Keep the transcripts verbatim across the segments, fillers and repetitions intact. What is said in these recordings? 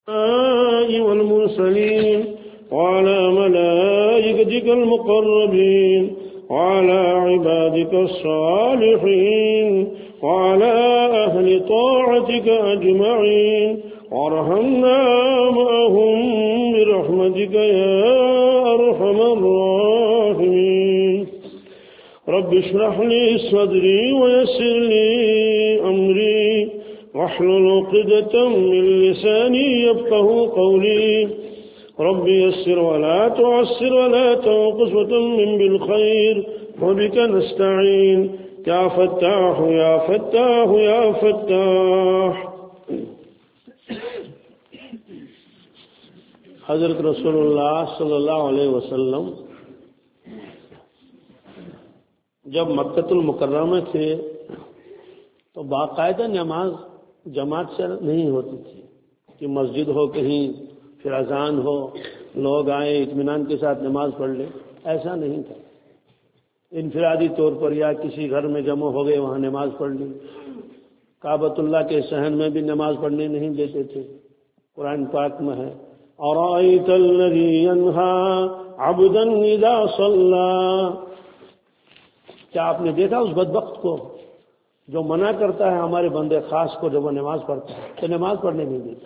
والمرسلين وعلى ملائكتك المقربين وعلى عبادك الصالحين وعلى أهل طاعتك أجمعين وارحمنا معهم برحمتك يا أرحم الراحمين. رب اشرح لي صدري ويسر لي أمري واحلل عقدة من لساني يفقهوا قولي. رب يسر ولا تعسر ولا تنقص وتمم بالخير وبك نستعين يا فتاح يا فتاح يا فتاح. حضرت رسول اللہ صلی اللہ علیہ وسلم جب مکۃ المکرمہ تھے تو باقاعدہ نماز جماعت سے نہیں ہوتی تھی کہ مسجد ہو کہیں پھر اذان ہو لوگ آئیں اطمینان کے ساتھ نماز پڑھ لیں، ایسا نہیں تھا. انفرادی طور پر یا کسی گھر میں جمع ہو گئے وہاں نماز پڑھ لی. کعبۃ اللہ کے صحن میں بھی نماز پڑھنے نہیں دیتے تھے. قرآن پاک میں ہے اَرَأَيْتَ الَّذِي يَنْهَى عَبْدًا إِذَا صَلَّى. کیا آپ نے دیکھا اس بدبخت کو جو منع کرتا ہے ہمارے بندے خاص کو جب وہ نماز پڑھتا ہے تو نماز پڑھنے نہیں دیتا.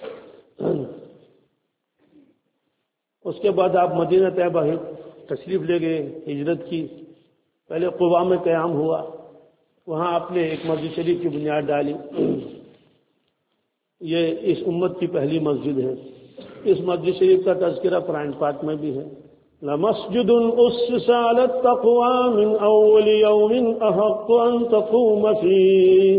اس کے بعد آپ مدینہ طیبہ تشریف لے گئے، ہجرت کی. پہلے قباء میں قیام ہوا، وہاں آپ نے ایک مسجد شریف کی بنیاد ڈالی. یہ اس امت کی پہلی مسجد ہے. اس مسجد شریف کا تذکرہ قرآن پاک میں بھی ہے. لَمَسْجِدٌ أُسِّسَ عَلَى التَّقْوَى مِنْ أَوَّلِ يَوْمٍ أَحَقُّ أَن تَقُومَ فِيهِ.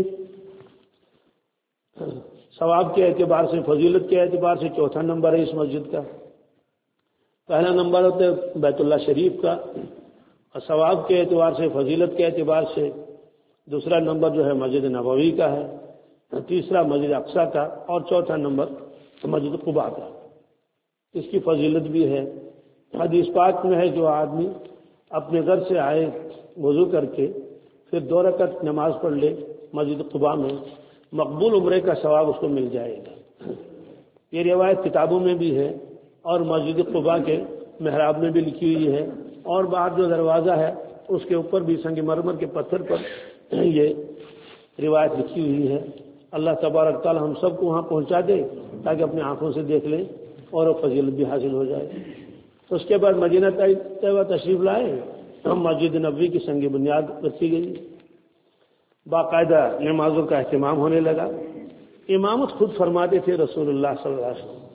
ثواب کے اعتبار سے، فضیلت کے اعتبار سے چوتھا نمبر ہے اس مسجد کا. پہلا نمبر ہوتا ہے بیت اللہ شریف کا، اور ثواب کے اعتبار سے، فضیلت کے اعتبار سے دوسرا نمبر جو ہے مسجد نبوی کا ہے، تیسرا مسجد اقصیٰ کا، اور چوتھا نمبر مسجد قباء کا. اس کی فضیلت بھی ہے. حدیث پاک میں ہے جو آدمی اپنے گھر سے آئے وضو کر کے پھر دو رکعت نماز پڑھ لے مسجد قباء میں، مقبول عمرے کا ثواب اس کو مل جائے گا. یہ روایت کتابوں میں بھی ہے اور مسجد قباء کے محراب میں بھی لکھی ہوئی ہے، اور باہر جو دروازہ ہے اس کے اوپر بھی سنگ مرمر کے پتھر پر یہ روایت لکھی ہوئی ہے. اللہ تبارک تعالی ہم سب کو وہاں پہنچا دے تاکہ اپنی آنکھوں سے دیکھ لیں اور وہ فضیلت بھی حاصل ہو جائے. اس کے بعد مدینہ طیبہ تشریف لائے، ہم مسجد نبوی کی سنگ بنیاد رکھی گئی. باقاعدہ نمازوں کا اہتمام ہونے لگا. امامت خود فرماتے تھے رسول اللہ صلی اللہ علیہ وسلم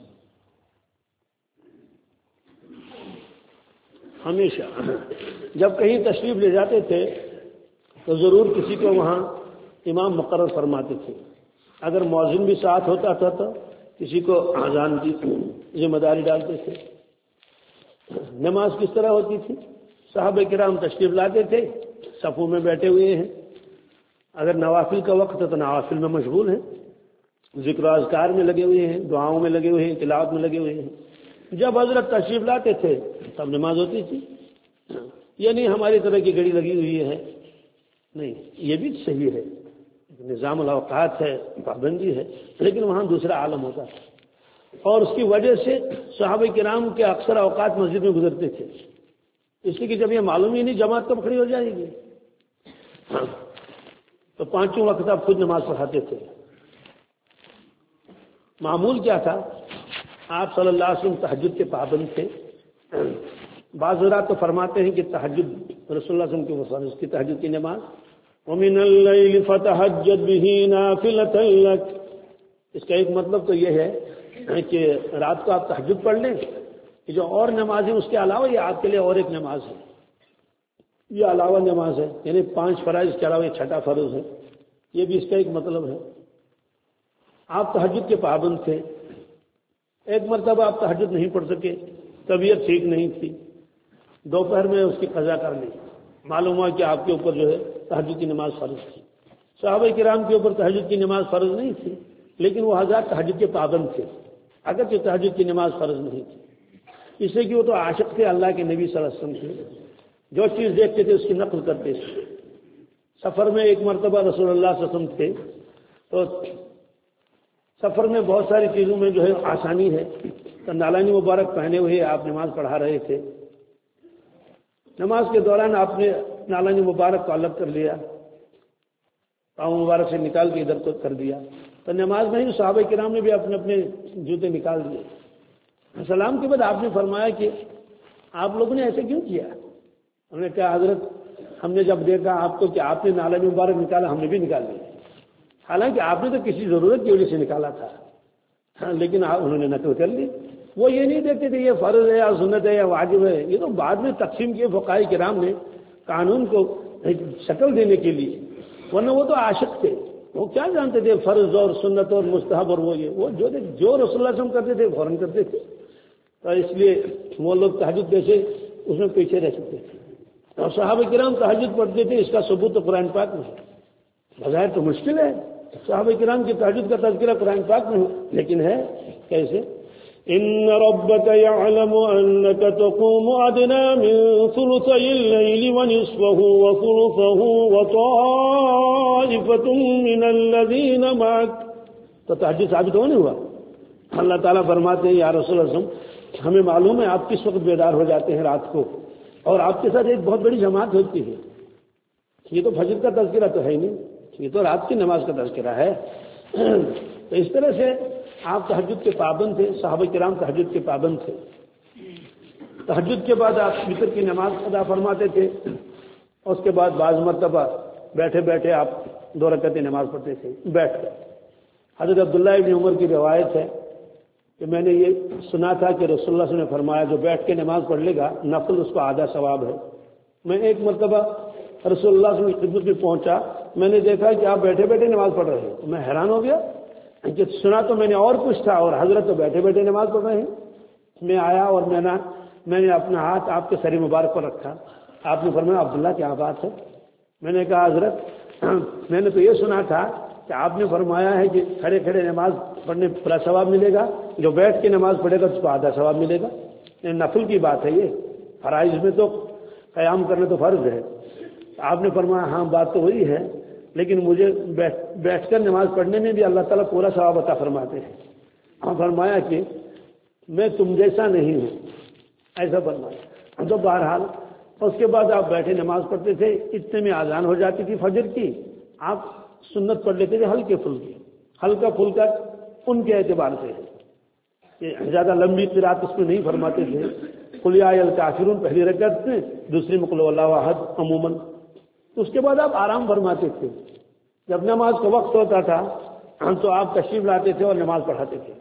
ہمیشہ جب کہیں تشریف لے جاتے تھے تو ضرور کسی کو وہاں امام مقرر فرماتے تھے. اگر مؤذن بھی ساتھ ہوتا تھا تو کسی کو اذان کی ذمہ داری ڈالتے تھے. نماز کس طرح ہوتی تھی؟ صحابہ کرام تشریف لاتے تھے، صفوں میں بیٹھے ہوئے ہیں. اگر نوافل کا وقت ہے تو نوافل میں مشغول ہیں، ذکر و اذکار میں لگے ہوئے ہیں، دعاؤں میں لگے ہوئے ہیں، تلاوت میں لگے ہوئے ہیں. جب حضرت تشریف لاتے تھے تب نماز ہوتی تھی. یہ نہیں ہماری طرح کی گھڑی لگی ہوئی ہے، نہیں، یہ بھی صحیح ہے، نظام الاوقات ہے، پابندی ہے، لیکن وہاں دوسرا عالم ہوتا ہے. اور اس کی وجہ سے صحابہ کرام کے اکثر اوقات مسجد میں گزرتے تھے، اس لیے کہ جب یہ معلوم ہی نہیں جماعت کب کھڑی ہو جائے گی تو پانچوں وقت آپ خود نماز پڑھاتے تھے. معمول کیا تھا؟ آپ صلی اللہ علیہ وسلم تہجد کے پابند تھے. بعض حضرات تو فرماتے ہیں کہ تہجد رسول اللہ صلی اللہ علیہ وسلم کی تہجد کی نماز وَمِنَ اللَّيْلِ فَتَهَجَّدْ بِهِ نَافِلَةً لَكَ. اس کا ایک مطلب تو یہ ہے کہ رات کو آپ تہجد پڑھ لیں کہ جو اور نماز ہے اس کے علاوہ یہ آپ کے لیے اور ایک نماز ہے، یہ علاوہ نماز ہے، یعنی پانچ فرائض کے علاوہ یہ چھٹا فرض ہے. یہ بھی اس کا ایک مطلب ہے. آپ تہجد کے پابند تھے. ایک مرتبہ آپ تہجد نہیں پڑھ سکے، طبیعت ٹھیک نہیں تھی، دوپہر میں اس کی قضا کر لی. معلوم ہوا کہ آپ کے اوپر جو ہے تہجد کی نماز فرض تھی. صحابہ کرام کے اوپر تہجد کی نماز فرض نہیں تھی، لیکن وہ حضرات تہجد کے پابند تھے اگرچہ تہجد کی نماز فرض نہیں تھی. اس لیے کہ وہ تو عاشق تھے اللہ کے نبی صلی اللہ علیہ وسلم تھے، جو چیز دیکھتے تھے اس کی نقل کرتے تھے. سفر میں ایک مرتبہ رسول اللہ صلی اللہ علیہ وسلم تھے تو سفر میں بہت ساری چیزوں میں جو ہے آسانی ہے. تو نالانی مبارک پہنے ہوئے آپ نماز پڑھا رہے تھے. نماز کے دوران آپ نے نالانی مبارک کو الگ کر لیا, پاؤں مبارک سے نکال کے ادھر کو کر دیا. تو نماز میں ہی صحابہ کرام نے بھی اپنے اپنے جوتے نکال دیے. سلام کے بعد آپ نے فرمایا کہ آپ لوگوں نے ایسے کیوں کیا؟ ہم نے کہا حضرت ہم نے جب دیکھا آپ کو کہ آپ نے نالانی مبارک نکالا, ہم نے بھی نکال لیا. حالانکہ آپ نے تو کسی ضرورت کی وجہ سے نکالا تھا, ہاں لیکن انہوں نے نقل کر لی. وہ یہ نہیں دیکھتے تھے یہ فرض ہے یا سنت ہے یا واجب ہے, یہ تو بعد میں تقسیم کیے فقہاء کرام نے قانون کو شکل دینے کے لیے. ورنہ وہ تو عاشق تھے, وہ کیا جانتے تھے فرض اور سنت اور مستحب اور وہ یہ وہ جو جو رسول اللہ صلی اللہ علیہ وسلم کرتے تھے فوراً کرتے تھے. تو اس لیے وہ لوگ تہجد کیسے اس میں پیچھے رہ سکتے تھے. اور صحابہ کرام تہجد پڑھتے تھے, اس کا ثبوت تو قرآن پاک میں ہے. بظاہر تو مشکل ہے صحابہ کرام کی تہجد کا تذکرہ قرآن پاک میں ہو, لیکن ہے کیسے؟ ان ربك يعلم انك تقوم ادنى من ثلثي الليل ونصفه وثلثه وطائفة من الذين معك. تو تہجد ثابت ہو نہیں ہوا. اللہ تعالیٰ فرماتے ہیں یا رسول اللہ صلی اللہ علیہ وسلم ہمیں معلوم ہے آپ کس وقت بیدار ہو جاتے ہیں رات کو, اور آپ کے ساتھ ایک بہت بڑی جماعت ہوتی ہے. یہ تو فجر کا تذکرہ تو ہے ہی نہیں, یہ تو رات کی نماز کا تذکرہ ہے. تو اس طرح سے آپ تہجد کے پابند تھے, صحابہ کرام تہجد کے پابند تھے. تہجد کے بعد آپ وتر کی نماز ادا فرماتے تھے, اور اس کے بعد بعض مرتبہ بیٹھے بیٹھے آپ دو رکعتیں نماز پڑھتے تھے بیٹھ کر. حضرت عبداللہ ابن عمر کی روایت ہے کہ میں نے یہ سنا تھا کہ رسول اللہ صلی اللہ علیہ وسلم نے فرمایا جو بیٹھ کے نماز پڑھ لے گا نفل اس کو آدھا ثواب ہے. میں ایک مرتبہ رسول اللہ صلی اللہ علیہ وسلم کی خدمت میں پہنچا, میں نے دیکھا کہ آپ بیٹھے بیٹھے نماز پڑھ رہے ہیں. میں حیران ہو گیا کہ سنا تو میں نے اور کچھ تھا اور حضرت تو بیٹھے بیٹھے نماز پڑھ رہے ہیں. میں آیا اور میں نے میں نے اپنا ہاتھ آپ کے سر مبارک پر رکھا. آپ نے فرمایا عبداللہ کیا بات ہے؟ میں نے کہا حضرت میں نے تو یہ سنا تھا کہ آپ نے فرمایا ہے کہ کھڑے کھڑے نماز پڑھنے پورا ثواب ملے گا, جو بیٹھ کے نماز پڑھے گا اس کو آدھا ثواب ملے گا. یہ نفل کی بات ہے, یہ فرائض میں تو قیام کرنا تو فرض ہے. آپ نے فرمایا ہاں بات تو وہی ہے, لیکن مجھے بیٹھ بیٹھ کر نماز پڑھنے میں بھی اللہ تعالیٰ پورا ثواب عطا فرماتے ہیں. ہاں فرمایا کہ میں تم جیسا نہیں ہوں, ایسا فرمایا. تو بہرحال اس کے بعد آپ بیٹھے نماز پڑھتے تھے, اتنے میں اذان ہو جاتی تھی فجر کی, آپ سنت پڑھ لیتے تھے ہلکے پھلکے, ہلکا پھلکا ان کے اعتبار سے کہ زیادہ لمبی قرات اس میں نہیں فرماتے تھے. قل یا الکافرون پہلی رکعت میں, دوسری میں قل هو الله احد عموماً. اس کے بعد آپ آرام فرماتے تھے. جب نماز کا وقت ہوتا تھا تو آپ تشریف لاتے تھے اور نماز پڑھاتے تھے.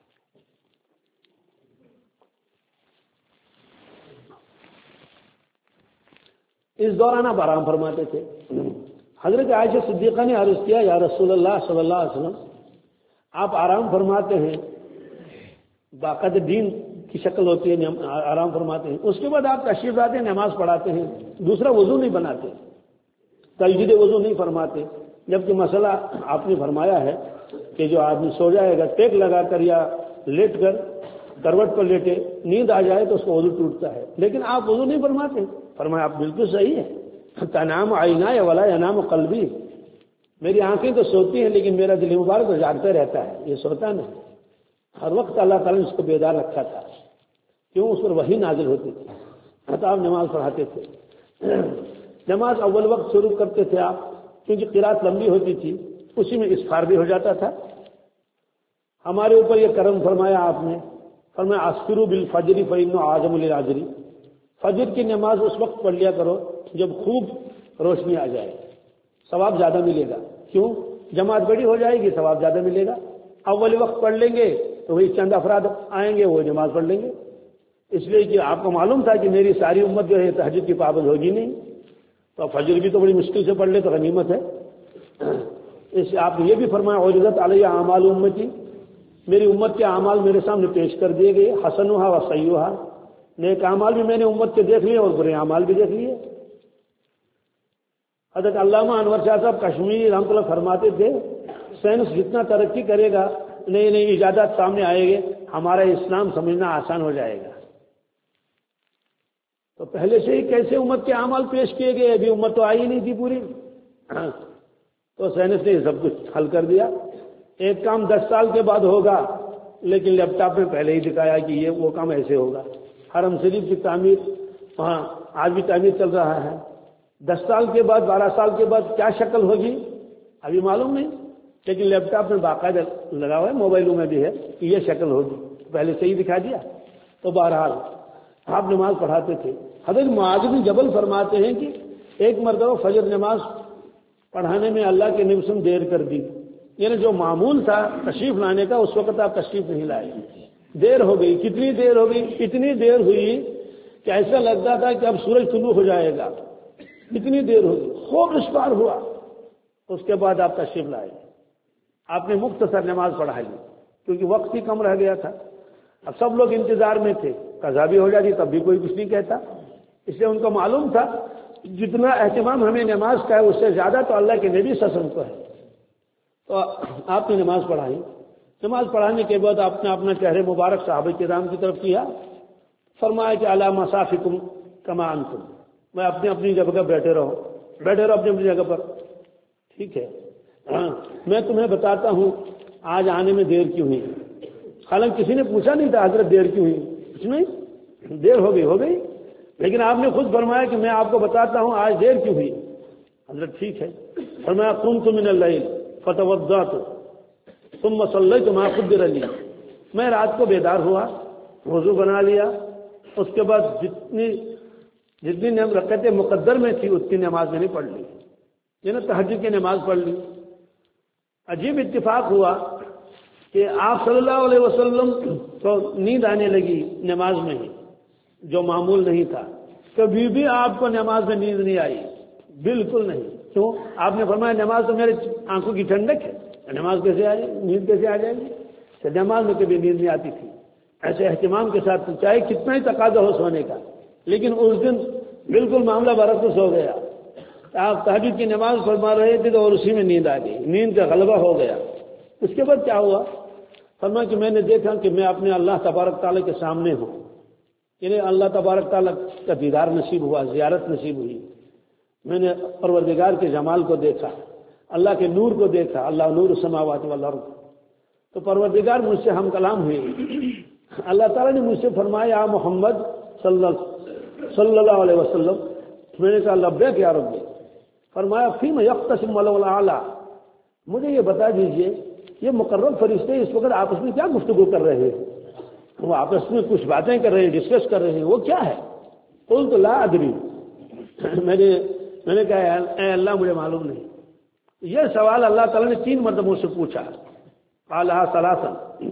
اس دوران آپ آرام فرماتے تھے. حضرت عائشہ صدیقہ نے عرض کیا یا رسول اللہ صلی اللہ علیہ وسلم آپ آرام فرماتے ہیں, باقاعدہ دین کی شکل ہوتی ہے, آرام فرماتے ہیں, اس کے بعد آپ تشریف لاتے ہیں نماز پڑھاتے ہیں, دوسرا وضو نہیں بناتے, تجدید وضو نہیں فرماتے. جبکہ مسئلہ آپ نے فرمایا ہے کہ جو آدمی سو جائے گا ٹیک لگا کر یا لیٹ کر کروٹ پر لیٹے, نیند آ جائے تو اس کو وضو ٹوٹتا ہے, لیکن آپ وضو نہیں فرماتے. فرمایا آپ بالکل صحیح ہے, تنام عینایا ولا ینام قلبی, میری آنکھیں تو سوتی ہیں لیکن میرا دل مبارک تو جاگتا رہتا ہے, یہ سوتا نہیں. ہر وقت اللہ تعالیٰ نے اس کو بیدار رکھا تھا, کیوں اس پر وحی نازل ہوتی تھی. حتیٰ آپ نماز پڑھاتے تھے. نماز اول وقت شروع کرتے تھے آپ, کیونکہ قرات لمبی ہوتی تھی, اسی میں اسفار بھی ہو جاتا تھا. ہمارے اوپر یہ کرم فرمایا آپ نے, فرمایا اسفروا بالفجر فإنه أعظم للأجر, فجر کی نماز اس وقت پڑھ لیا کرو جب خوب روشنی آ جائے, ثواب زیادہ ملے گا. کیوں؟ جماعت بڑی ہو جائے گی, ثواب زیادہ ملے گا. اول وقت پڑھ لیں گے تو وہی چند افراد آئیں گے, وہ نماز پڑھ لیں گے. اس لیے کہ آپ کو معلوم تھا کہ میری ساری امت جو ہے تہجد کی پابند ہوگی نہیں, تو فجر بھی تو بڑی مشکل سے پڑھ لے تو غنیمت ہے. اس آپ نے یہ بھی فرمایا عرضت علیہ اعمال امتی, میری امت کے اعمال میرے سامنے پیش کر دیے گئے, حسنھا و سیئھا, نیک اعمال بھی میں نے امت کے دیکھ لیے اور برے اعمال بھی دیکھ لیے. حضرت علامہ انور شاہ صاحب کشمیری رحمۃ اللہ فرماتے تھے سائنس جتنا ترقی کرے گا نئی نئی ایجادات سامنے آئے گے, ہمارا اسلام سمجھنا آسان ہو جائے گا. تو پہلے سے ہی کیسے امت کے اعمال پیش کیے گئے, ابھی امت تو آئی نہیں تھی پوری, تو سائنس نے سب کچھ حل کر دیا. ایک کام دس سال کے بعد ہوگا لیکن لیپ ٹاپ میں پہلے ہی دکھایا کہ یہ وہ کام ایسے ہوگا. حرم شریف کی تعمیر وہاں آج بھی تعمیر چل رہا ہے. دس سال کے بعد بارہ سال کے بعد کیا شکل ہوگی ابھی معلوم نہیں، لیکن لیپ ٹاپ میں باقاعدہ لگا ہوا ہے، موبائلوں میں بھی ہے کہ یہ شکل ہوگی، پہلے سے ہی دکھا دیا. تو بہرحال آپ نماز پڑھاتے تھے. حضرت معاذ بن جبل فرماتے ہیں کہ ایک مرتبہ فجر نماز پڑھانے میں اللہ کے نبی صلی اللہ علیہ وسلم دیر کر دی، یعنی جو معمول تھا تشریف لانے کا اس وقت آپ تشریف نہیں لائے، دیر ہو گئی. کتنی دیر ہو گئی؟ اتنی دیر ہوئی کہ ایسا لگتا تھا کہ اب سورج طلوع ہو جائے گا، اتنی دیر ہو گئی، خوب اسپار ہوا. اس کے بعد آپ تشریف لائے، آپ نے مختصر نماز پڑھائی کیونکہ وقت ہی کم رہ گیا تھا. اب سب لوگ انتظار میں تھے، قضا بھی ہو جاتی تب بھی کوئی کچھ نہیں کہتا. اس لیے ان کو معلوم تھا جتنا اہتمام ہمیں نماز کا ہے اس سے زیادہ تو اللہ کے نبی صلی اللہ علیہ وسلم کو ہے. تو آپ نے نماز پڑھائی. نماز پڑھانے کے بعد آپ نے اپنا چہرے مبارک صحابہ کرام کی طرف کیا، فرمایا کہ علی مصافکم کما انتم، میں اپنی اپنی جگہ پر بیٹھے رہو، بیٹھے رہو اپنی اپنی جگہ پر. ٹھیک ہے، ہاں میں تمہیں بتاتا ہوں آج آنے میں دیر کیوں ہوئی. حالانکہ کسی نے پوچھا نہیں تھا حضرت دیر کیوں ہوئی، کچھ نہیں، دیر ہو گئی ہو گئی لیکن آپ نے خود فرمایا کہ میں آپ کو بتاتا ہوں آج دیر کیوں ہوئی. حضرت ٹھیک ہے. فرمایا قمت من اللیل فتوضأت ثم صلیت ما قدر لی، میں رات کو بیدار ہوا، وضو بنا لیا، اس کے بعد جتنی جتنی رکعتیں مقدر میں تھی اتنی نماز میں نے پڑھ لی، یعنی تہجد کی نماز پڑھ لی. عجیب اتفاق ہوا کہ آپ صلی اللہ علیہ وسلم کو نیند آنے لگی نماز میں ہی، جو معمول نہیں تھا. کبھی بھی آپ کو نماز میں نیند نہیں آئی، بالکل نہیں. کیوں؟ آپ نے فرمایا نماز تو میرے آنکھوں کی ٹھنڈک ہے، نماز کیسے آ جائے، نیند کیسے آ جائے گی؟ تو نماز میں کبھی نیند نہیں آتی تھی. ایسے اہتمام کے ساتھ چاہے کتنا ہی تقاضا ہو سونے کا، لیکن اس دن بالکل معاملہ برعکس ہو گیا. آپ تہجد کی نماز فرما رہے تھے تو اور اسی میں نیند آ گئی، نیند کا غلبہ ہو گیا. اس کے بعد کیا ہوا؟ فرمایا کہ میں نے دیکھا کہ میں اپنے اللہ تبارک تعالیٰ کے سامنے ہوں، یعنی اللہ تبارک تعالیٰ کا دیدار نصیب ہوا، زیارت نصیب ہوئی. میں نے پروردگار کے جمال کو دیکھا، اللہ کے نور کو دیکھا، اللہ نور السماوات والارض. تو پروردگار مجھ سے ہم کلام ہوئے. اللہ تعالیٰ نے مجھ سے فرمایا محمد صلی اللہ علیہ وسلم. میں نے کہا لبیک یا رب. فرمایا فیم یختصم الاعلیٰ، مجھے یہ بتا دیجئے یہ مقرب فرشتے اس وقت آپس میں کیا گفتگو کر رہے ہیں؟ وہ آپس میں کچھ باتیں کر رہے ہیں، ڈسکس کر رہے ہیں، وہ کیا ہے؟ قلت لا ادری، میں نے میں نے کہا اے اللہ مجھے معلوم نہیں. یہ سوال اللہ تعالیٰ نے تین مرتبہ مجھ سے پوچھا. قالها ثلاثا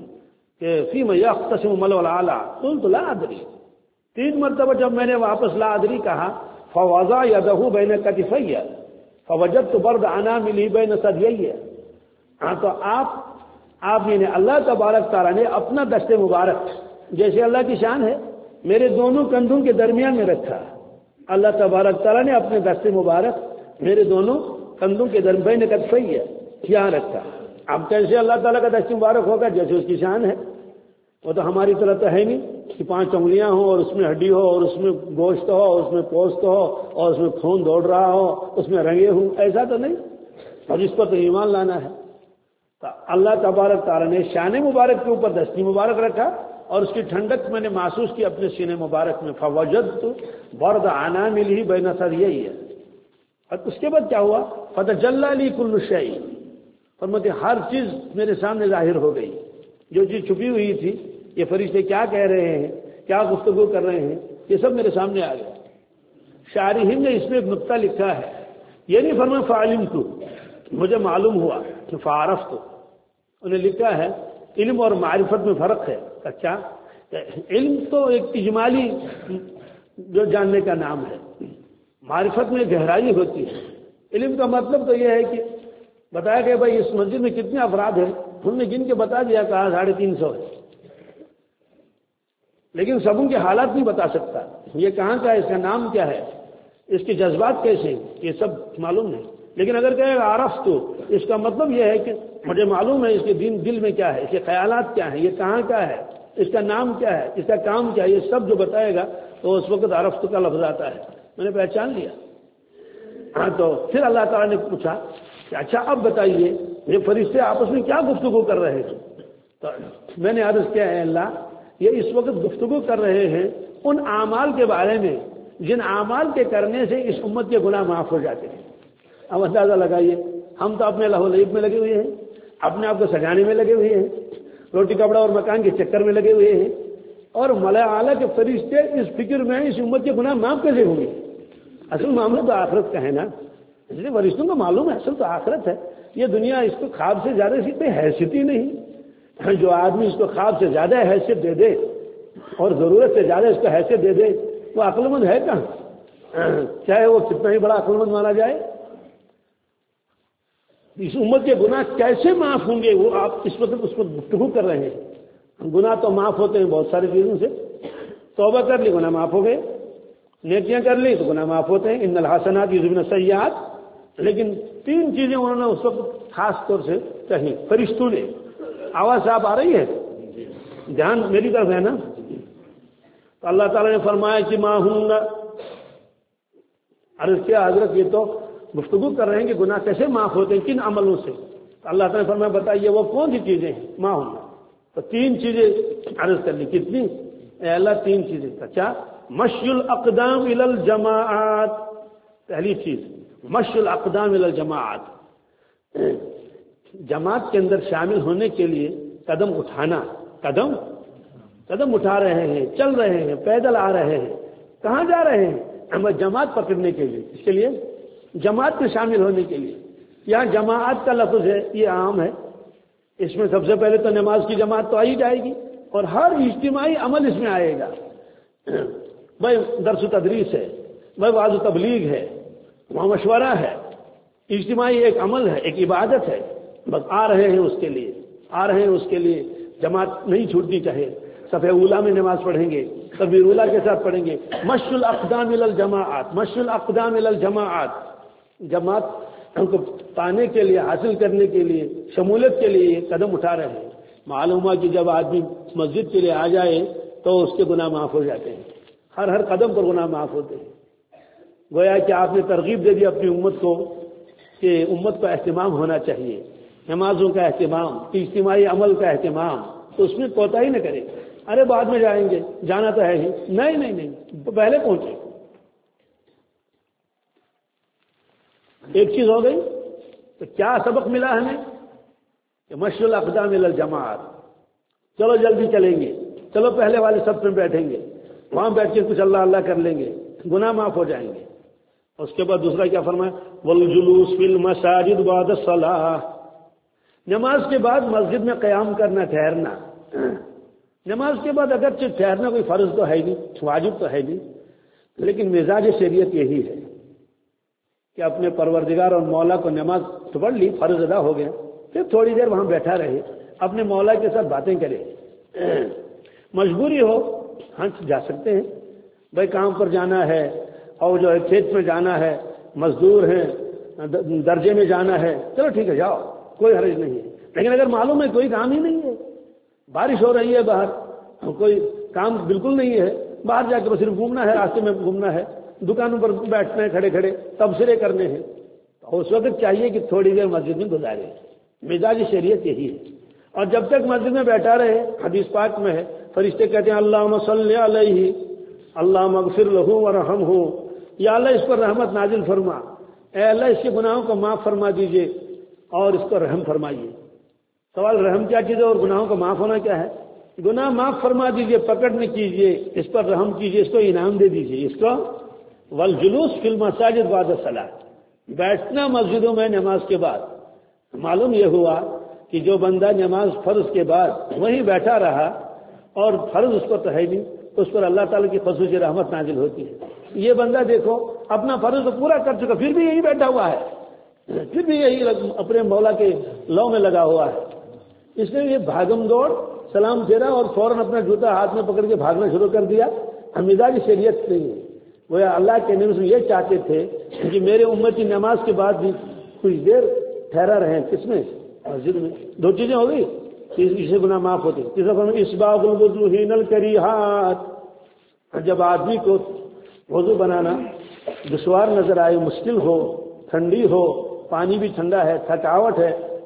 کہ فیم یختصم الاعلیٰ قلت لا ادری. تین مرتبہ جب میں نے واپس لا ادری کہا فوضع یدہ بین کتفی فوجدت برد اناملی بین ثدیی. ہاں تو آپ آپ نے اللہ تبارک تعالیٰ نے اپنا دست مبارک جیسے اللہ کی شان ہے میرے دونوں کندھوں کے درمیان میں رکھا. اللہ تبارک تعالیٰ نے اپنے دست مبارک میرے دونوں کندھوں کے درمیان میں کتفی ہے یہاں رکھا. اب کیسے اللہ تعالیٰ کا دست مبارک ہوگا؟ جیسے اس کی شان ہے. وہ تو ہماری طرح تو ہے نہیں کہ پانچ انگلیاں ہوں اور اس میں ہڈی ہو اور اس میں گوشت ہو اور اس میں پوست ہو اور اس میں خون دوڑ رہا ہو، اس میں رنگے ہوں، ایسا تو نہیں. اور اس پر تو ایمان لانا ہے. تو اللہ تبارک تعالیٰ نے شان مبارک کے اوپر دستی مبارک رکھا اور اس کی ٹھنڈک میں نے محسوس کی اپنے سینے مبارک میں. فوجدت برد اناملی بین ثدیی. اور اس کے بعد کیا ہوا؟ فتجلی لی کل شیء، فرماتے ہر چیز میرے سامنے ظاہر ہو گئی. جو چیز چھپی ہوئی تھی، یہ فرشتے کیا کہہ رہے ہیں، کیا گفتگو کر رہے ہیں، یہ سب میرے سامنے آ گیا. شارحین نے اس میں ایک نقطہ لکھا ہے، یہ نہیں فرمایا فعلمت، مجھے معلوم ہوا کہ فعرفت. انہیں لکھا ہے علم اور معرفت میں فرق ہے. اچھا، علم تو ایک اجمالی جو جاننے کا نام ہے، معرفت میں گہرائی ہوتی ہے. علم کا مطلب تو یہ ہے کہ بتایا کہ بھائی اس مسجد میں کتنے افراد ہیں، ہم نے گن کے بتا دیا کہا ساڑھے تین سو ہے، لیکن سبوں کے حالات نہیں بتا سکتا. یہ کہاں کا ہے، اس کا نام کیا ہے، اس کے جذبات کیسے ہیں، یہ سب معلوم نہیں. لیکن اگر کہے گا عرفت تو اس کا مطلب یہ ہے کہ مجھے معلوم ہے اس کے دل دل میں کیا ہے، اس کے خیالات کیا ہیں، یہ کہاں کا ہے، اس کا نام کیا ہے، اس کا کام کیا ہے، یہ سب جو بتائے گا تو اس وقت عرفت کا لفظ آتا ہے. میں نے پہچان لیا. ہاں تو پھر اللہ تعالیٰ نے پوچھا کہ اچھا اب بتائیے یہ فرشتے آپس میں کیا گفتگو کر رہے ہیں؟ تو میں نے عرض کیا ہے اللہ یہ اس وقت گفتگو کر رہے ہیں ان اعمال کے بارے میں جن اعمال کے کرنے سے اس امت کے گناہ معاف ہو جاتے ہیں۔ اب اندازہ لگائیے، ہم تو اپنے لہو لعب میں لگے ہوئے ہیں، اپنے آپ کو سجانے میں لگے ہوئے ہیں، روٹی کپڑا اور مکان کے چکر میں لگے ہوئے ہیں، اور ملائے اعلیٰ کے فرشتے اس فکر میں اس امت کے گناہ معاف کیسے ہوں گے؟ اصل معاملہ تو آخرت کا ہے نا، اس لیے فرشتوں کو معلوم ہے اصل تو آخرت ہے۔ یہ دنیا اس کو خواب سے زیادہ اس کی کوئی حیثیت ہی نہیں۔ جو آدمی اس کو خواب سے زیادہ حیثیت دے دے اور ضرورت سے زیادہ اس کو حیثیت دے دے وہ عقل مند ہے کہاں، چاہے وہ کتنا ہی بڑا عقل مند مانا جائے۔ اس امت کے گناہ کیسے معاف ہوں گے وہ آپ اس وقت اس پر گفتگو کر رہے ہیں۔ گناہ تو معاف ہوتے ہیں بہت ساری چیزوں سے، توبہ کر لی گناہ معاف ہو گئے، نیکیاں کر لی تو گناہ معاف ہوتے ہیں، ان الحسنات یذھبن السیئات۔ لیکن تین چیزیں انہوں نے اس وقت خاص طور سے کہیں فرشتوں نے۔ آواز صاحب آ رہی ہے؟ دھیان میری طرف ہے نا؟ تو اللہ تعالیٰ نے فرمایا کہ ما ہوں گا، عرض کیا حضرت یہ تو گفتگو کر رہے ہیں کہ گناہ کیسے معاف ہوتے ہیں، کن عملوں سے؟ تو اللہ تعالیٰ نے فرمایا بتائیے وہ کون سی چیزیں ہیں؟ ما ہوں گا، تو تین چیزیں عرض کر لی۔ کتنی؟ اے اللہ تین چیزیں۔ کیا؟ مشی الاقدام الی الجماعات، پہلی چیز مشی الاقدام الی الجماعات، جماعت کے اندر شامل ہونے کے لیے قدم اٹھانا، قدم قدم اٹھا رہے ہیں، چل رہے ہیں، پیدل آ رہے ہیں، کہاں جا رہے ہیں؟ ہم جماعت پکڑنے کے لیے، اس کے لیے جماعت میں شامل ہونے کے لیے۔ یہاں جماعت کا لفظ ہے یہ عام ہے، اس میں سب سے پہلے تو نماز کی جماعت تو آئی جائے گی اور ہر اجتماعی عمل اس میں آئے گا۔ بھائی درس و تدریس ہے، بھائی وعظ و تبلیغ ہے، وہاں مشورہ ہے، اجتماعی ایک عمل ہے، ایک عبادت ہے، بس آ رہے ہیں اس کے لیے، آ رہے ہیں اس کے لیے۔ جماعت نہیں چھوٹنی چاہیے، صف اولا میں نماز پڑھیں گے، تکبیر اولا کے ساتھ پڑھیں گے۔ مشی الاقدام الی الجماعات، مشی الاقدام الی الجماعات، جماعت ہم کو پانے کے لیے، حاصل کرنے کے لیے، شمولیت کے لیے قدم اٹھا رہے ہیں۔ معلوم ہوا کہ جب آدمی مسجد کے لیے آ جائے تو اس کے گناہ معاف ہو جاتے ہیں، ہر ہر قدم پر گناہ معاف ہوتے ہیں۔ گویا کہ آپ نے ترغیب دے دی اپنی امت کو کہ امت کا اہتمام ہونا چاہیے، نمازوں کا اہتمام، اجتماعی عمل کا اہتمام، تو اس میں کوتاہی نہ کرے۔ ارے بعد میں جائیں گے، جانا تو ہے ہی، نہیں نہیں نہیں پہلے پہنچے۔ ایک چیز ہو گئی تو کیا سبق ملا ہمیں کہ مشی الاقدام الی الجماعات، چلو جلدی چلیں گے، چلو پہلے والے سب میں بیٹھیں گے، وہاں بیٹھ کے کچھ اللہ اللہ کر لیں گے، گناہ معاف ہو جائیں گے۔ اس کے بعد دوسرا کیا فرمایا؟ والجلوس فی المساجد بعد الصلاۃ، نماز کے بعد مسجد میں قیام کرنا، ٹھہرنا۔ نماز کے بعد اگرچہ ٹھہرنا کوئی فرض تو ہے نہیں، واجب تو ہے نہیں، لیکن مزاج شریعت یہی ہے کہ اپنے پروردگار اور مولا کو نماز تو پڑھ لی، فرض ادا ہو گیا، پھر تھوڑی دیر وہاں بیٹھا رہے، اپنے مولا کے ساتھ باتیں کرے۔ مجبوری ہو ہاں جا سکتے ہیں، بھائی کام پر جانا ہے اور جو ہے کھیت میں جانا ہے، مزدور ہیں، درجے میں جانا ہے، چلو ٹھیک ہے جاؤ، کوئی حرج نہیں ہے۔ لیکن اگر معلوم ہے کوئی کام ہی نہیں ہے، بارش ہو رہی ہے باہر، کوئی کام بالکل نہیں ہے، باہر جا کے صرف گھومنا ہے، راستے میں گھومنا ہے، دکانوں پر بیٹھنا ہے کھڑے کھڑے، تبصرے کرنے ہیں، تو اس وقت چاہیے کہ تھوڑی دیر مسجد میں گزارے۔ مزاج شریعت یہی ہے۔ اور جب تک مسجد میں بیٹھا رہے، حدیث پاک میں ہے، فرشتے کہتے ہیں اللہم صلی علیہ، اللہم اغفر لہ ورحمہ، یا اللہ اس پر رحمت نازل فرما، اے اللہ اس کے گناہوں کو معاف فرما دیجئے اور اس کو رحم فرمائیے۔ سوال رحم کیا چیز ہے اور گناہوں کو معاف ہونا کیا ہے؟ گناہ معاف فرما دیجئے، پکڑ نہ کیجئے، اس پر رحم کیجئے، اس کو انعام دے دیجئے، اس کو والجلوس فی المساجد بعد الصلاۃ، بیٹھنا مسجدوں میں نماز کے بعد۔ معلوم یہ ہوا کہ جو بندہ نماز فرض کے بعد وہیں بیٹھا رہا اور فرض اس پر تو ہے نہیں، اس پر اللہ تعالیٰ کی خصوصی رحمت نازل ہوتی ہے۔ یہ بندہ دیکھو اپنا فرض تو پورا کر چکا، پھر بھی یہی بیٹھا ہوا ہے، پھر بھی یہی اپنے مولا کے لو میں لگا ہوا ہے۔ اس نے یہ بھاگم دوڑ، سلام پھیرا اور فوراً اپنا جوتا ہاتھ میں پکڑ کے بھاگنا شروع کر دیا۔ مزاج شریعت نہیں ہے۔ وہ اللہ کے نبی سے یہ چاہتے تھے کہ میرے امتی نماز کے بعد بھی کچھ دیر ٹھہرا رہے، کس میں؟ مسجد میں۔ دو چیزیں ہو گئی، اسے گناہ معاف ہوتے۔ تیسرا فرمایا اسباغ الوضوء حین الکریہات، جب آدمی کو وضو بنانا دشوار نظر آئے، مشکل ہو، ٹھنڈی ہو، پانی بھی ٹھنڈا ہے، تھکاوٹ ہے،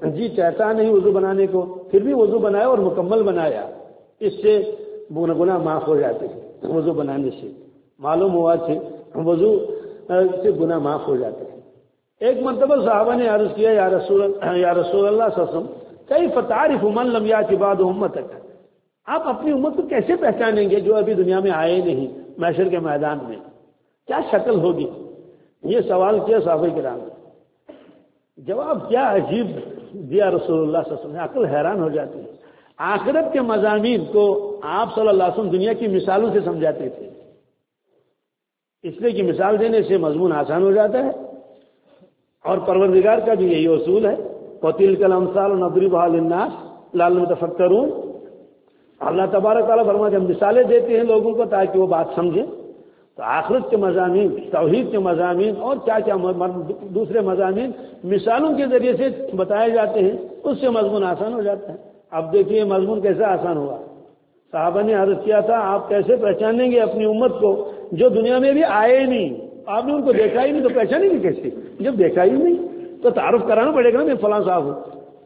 جی چاہتا نہیں وضو بنانے کو، پھر بھی وضو بنایا اور مکمل بنایا، اس سے گناہ معاف ہو جاتے ہیں۔ وضو بنانے سے معلوم ہوا کہ وضو سے گناہ معاف ہو جاتے ہیں۔ ایک مرتبہ صحابہ نے عرض کیا یا رسول یا رسول اللہ صلی اللہ علیہ وسلم کیف تعرف من لم یأت بعد امتک، آپ اپنی امت کو کیسے پہچانیں گے جو ابھی دنیا میں آئے نہیں، محشر کے میدان میں کیا شکل ہوگی؟ یہ سوال کیا صحابہ کرام نے، جواب کیا عجیب دیا رسول اللہ صلی اللہ علیہ وسلم، عقل حیران ہو جاتی ہے۔ آخرت کے مضامین کو آپ صلی اللہ علیہ وسلم دنیا کی مثالوں سے سمجھاتے تھے، اس لیے کہ مثال دینے سے مضمون آسان ہو جاتا ہے، اور پروردگار کا بھی یہی اصول ہے، وَتِلْكَ الْأَمْثَالُ نَضْرِبُهَا لِلنَّاسِ لَعَلَّهُمْ يَتَفَكَّرُونَ۔ اللہ تبارک تعالیٰ فرماتے ہیں مثالیں دیتے ہیں لوگوں کو تاکہ وہ بات سمجھیں۔ تو آخرت کے مضامین، توحید کے مضامین اور کیا کیا دوسرے مضامین مثالوں کے ذریعے سے بتائے جاتے ہیں، اس سے مضمون آسان ہو جاتا ہے۔ اب دیکھیے مضمون کیسا آسان ہوا۔ صحابہ نے عرض کیا تھا آپ کیسے پہچانیں گے اپنی امت کو جو دنیا میں بھی آئے نہیں، آپ نے ان کو دیکھا ہی نہیں تو پہچانیں گے کیسے؟ جب دیکھا ہی نہیں تو تعارف کرانا پڑے گا نا، میں فلاں صاحب ہوں۔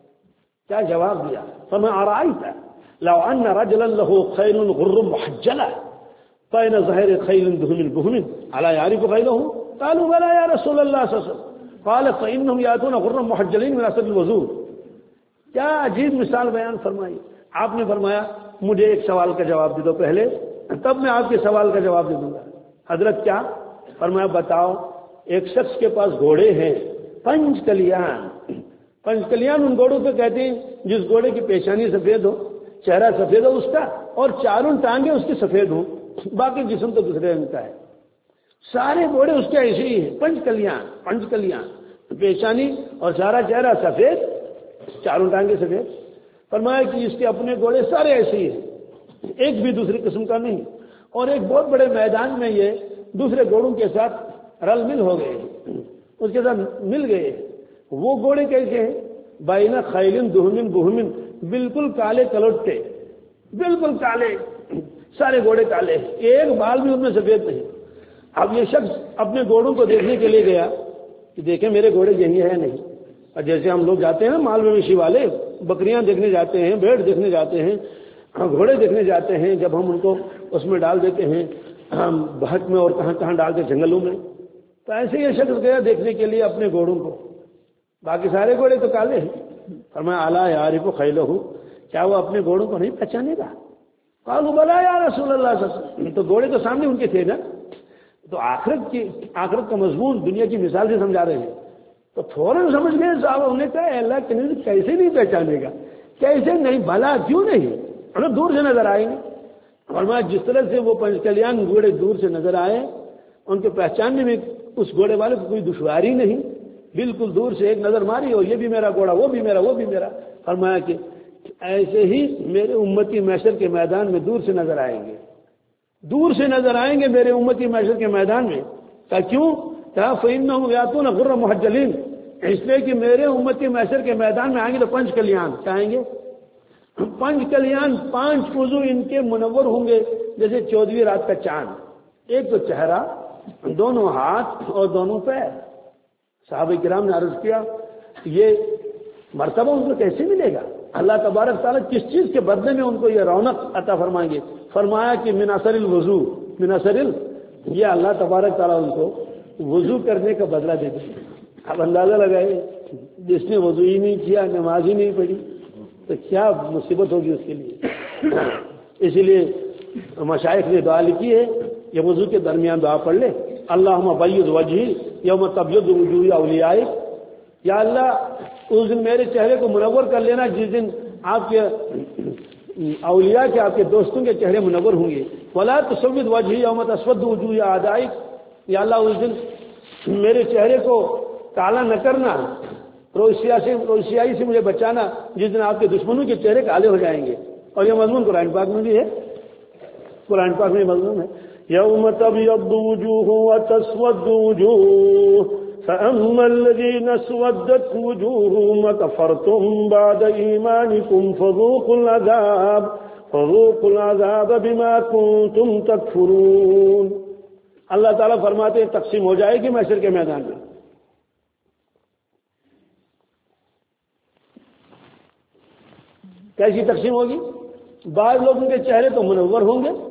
کیا جواب دیا؟ فَمَا أَرَأَيْتَ لَوْ أَنَّ رَجُلًا لَهُ خَيْلٌ غُرٌّ مُحَجَّلَةٌ بَيْنَ ظَهْرِ خَيْلٍ دُهُمٍ بُهُمٍ أَلَا يَعْرِفُ خَيْلَهُ؟ قَالُوا بَلَى يَا رَسُولَ اللَّهِ صَلَّى اللَّهُ عَلَيْهِ وسلم قَالَ فَإِنَّهُمْ يَأْتُونَ غُرًّا مُحَجَّلِينَ مِنْ أَثَرِ الْوُضُوءِ۔ کیا عجیب مثال بیان فرمائی۔ آپ نے فرمایا مجھے ایک سوال کا جواب دے دو پہلے، تب میں آپ کے سوال کا جواب دے دوں گا۔ حضرت کیا؟ فرمایا بتاؤ، ایک شخص کے پاس گھوڑے ہیں پنج کلیان، پنج کلیان ان گھوڑوں کو کہتے ہیں جس گھوڑے کی پیشانی سفید ہو، چہرہ سفید ہو اس کا، اور چاروں ٹانگیں اس کی سفید ہوں، باقی جسم تو دوسرے رنگ کا ہے۔ سارے گھوڑے اس کے ایسے ہی ہیں، پنج کلیان، پنج کلیان، پیشانی اور سارا چہرہ سفید، چاروں ٹانگیں سفید۔ فرمایا کہ اس کے اپنے گھوڑے سارے ایسے ہی ہیں، ایک بھی دوسری قسم کا نہیں، اور ایک بہت بڑے میدان میں یہ دوسرے گھوڑوں کے ساتھ رل مل ہو گئے، اس کے ساتھ مل گئے۔ وہ گھوڑے کیسے ہیں؟ بین خیل دہمن بہمن، بالکل کالے کلوٹے، بالکل کالے، سارے گھوڑے کالے، ایک بال بھی ان میں سفید نہیں۔ اب یہ شخص اپنے گھوڑوں کو دیکھنے کے لیے گیا کہ دیکھیں میرے گھوڑے یہی ہے نہیں، اور جیسے ہم لوگ جاتے ہیں نا مال مویشی والے، بکریاں دیکھنے جاتے ہیں، بھیڑ دیکھنے جاتے ہیں، گھوڑے دیکھنے جاتے ہیں، جب ہم ان کو اس میں ڈال دیتے ہیں بہت میں اور کہاں کہاں ڈالتے جنگلوں میں، تو ایسے یہ شخص گیا دیکھنے کے لیے اپنے گھوڑوں کو، باقی سارے گھوڑے تو کالے ہیں۔ فرمایا الا یعرف خیلہ، کیا وہ اپنے گھوڑوں کو نہیں پہچانے گا؟ قالوا بلا یا رسول اللہ صلی اللہ علیہ وسلم، تو گھوڑے تو سامنے ان کے تھے نا۔ تو آخرت کی آخرت کا مضمون دنیا کی مثال سے سمجھا رہے ہیں، تو فوراً سمجھ گئے صاحب، انہوں نے کہا اللہ کے نبی کیسے نہیں پہچانے گا، کیسے نہیں، بھلا کیوں نہیں، مطلب دور سے نظر آئیں گے۔ فرمایا جس طرح سے وہ پنج کلیان گھوڑے دور سے نظر آئے، ان کے پہچاننے میں اس گھوڑے والے کو کوئی دشواری نہیں، بالکل دور سے ایک نظر ماری اور یہ بھی میرا گھوڑا، وہ بھی میرا، وہ بھی میرا۔ فرمایا کہ ایسے ہی میرے امتی محشر کے میدان میں دور سے نظر آئیں گے، دور سے نظر آئیں گے میرے امتی محشر کے میدان میں۔ کہا کیوں؟ کہا فَإِنَّهُمْ يَأْتُونَ غُرًّا مُحَجَّلِينَ، اس لیے کہ میرے امتی محشر کے میدان میں آئیں گے تو پنج کلیان کہیں گے، پنج کلیان، پانچ وضو ان کے منور ہوں گے جیسے چودہویں رات کا چاند، ایک تو چہرہ، دونوں ہاتھ اور دونوں پیر۔ صحابہ کرام نے عرض کیا یہ مرتبہ ان کو کیسے ملے گا؟ اللہ تبارک تعالیٰ کس چیز کے بدلے میں ان کو یہ رونق عطا فرمائیں گے؟ فرمایا کہ من اثر الوضو، من اثر ال، یہ اللہ تبارک تعالیٰ ان کو وضو کرنے کا بدلہ دے دیں گے۔ اب اندازہ لگائے جس نے وضو ہی نہیں کیا، نماز ہی نہیں پڑھی، تو کیا مصیبت ہوگی اس کے لیے۔ اسی لیے مشائخ نے دعا لکھی ہے، یہ وضو کے درمیان دعا پڑھ لے، اللہم بیض وجہی یوم تبیض وجوہ اولیائک، یا اللہ اس دن میرے چہرے کو منور کر لینا جس دن آپ کے اولیاء کے، آپ کے دوستوں کے چہرے منور ہوں گے، ولا تسود وجہی یوم تسود وجوہ اعدائک، یا اللہ اس دن میرے چہرے کو کالا نہ کرنا، روسیا سے روسیائی سے مجھے بچانا جس دن آپ کے دشمنوں کے چہرے کالے ہو جائیں گے۔ اور یہ مضمون قرآن پاک میں بھی ہے، قرآن پاک میں مضمون ہے یوم تبیض وجوہ وتسود وجوہ فأما الذين اسودت وجوههم وكفرتم بعد إيمانكم فذوقوا العذاب فذوقوا العذاب بما كنتم تكفرون۔ اللہ تعالیٰ فرماتے ہیں تقسیم ہو جائے گی محشر کے میدان میں، کیسی تقسیم ہوگی؟ بعض لوگوں کے چہرے تو منور ہوں گے،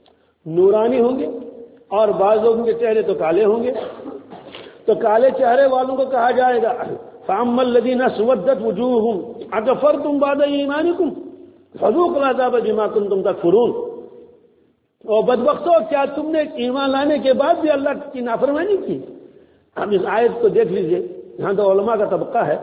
نورانی ہوں گے، اور بعض لوگوں کے چہرے تو کالے ہوں گے. تو کالے چہرے والوں کو کہا جائے گا فَأَمَّا الَّذِينَ اسْوَدَّتْ وُجُوهُهُمْ أَكَفَرْتُمْ بَعْدَ إِيمَانِكُمْ فَذُوقُوا الْعَذَابَ بِمَا كُنتُمْ تَكْفُرُونَ. اور بدبختو، کیا تم نے ایمان لانے کے بعد بھی اللہ کی نافرمانی کی؟ اب اس آیت کو دیکھ لیجئے، یہاں تو علماء کا طبقہ ہے،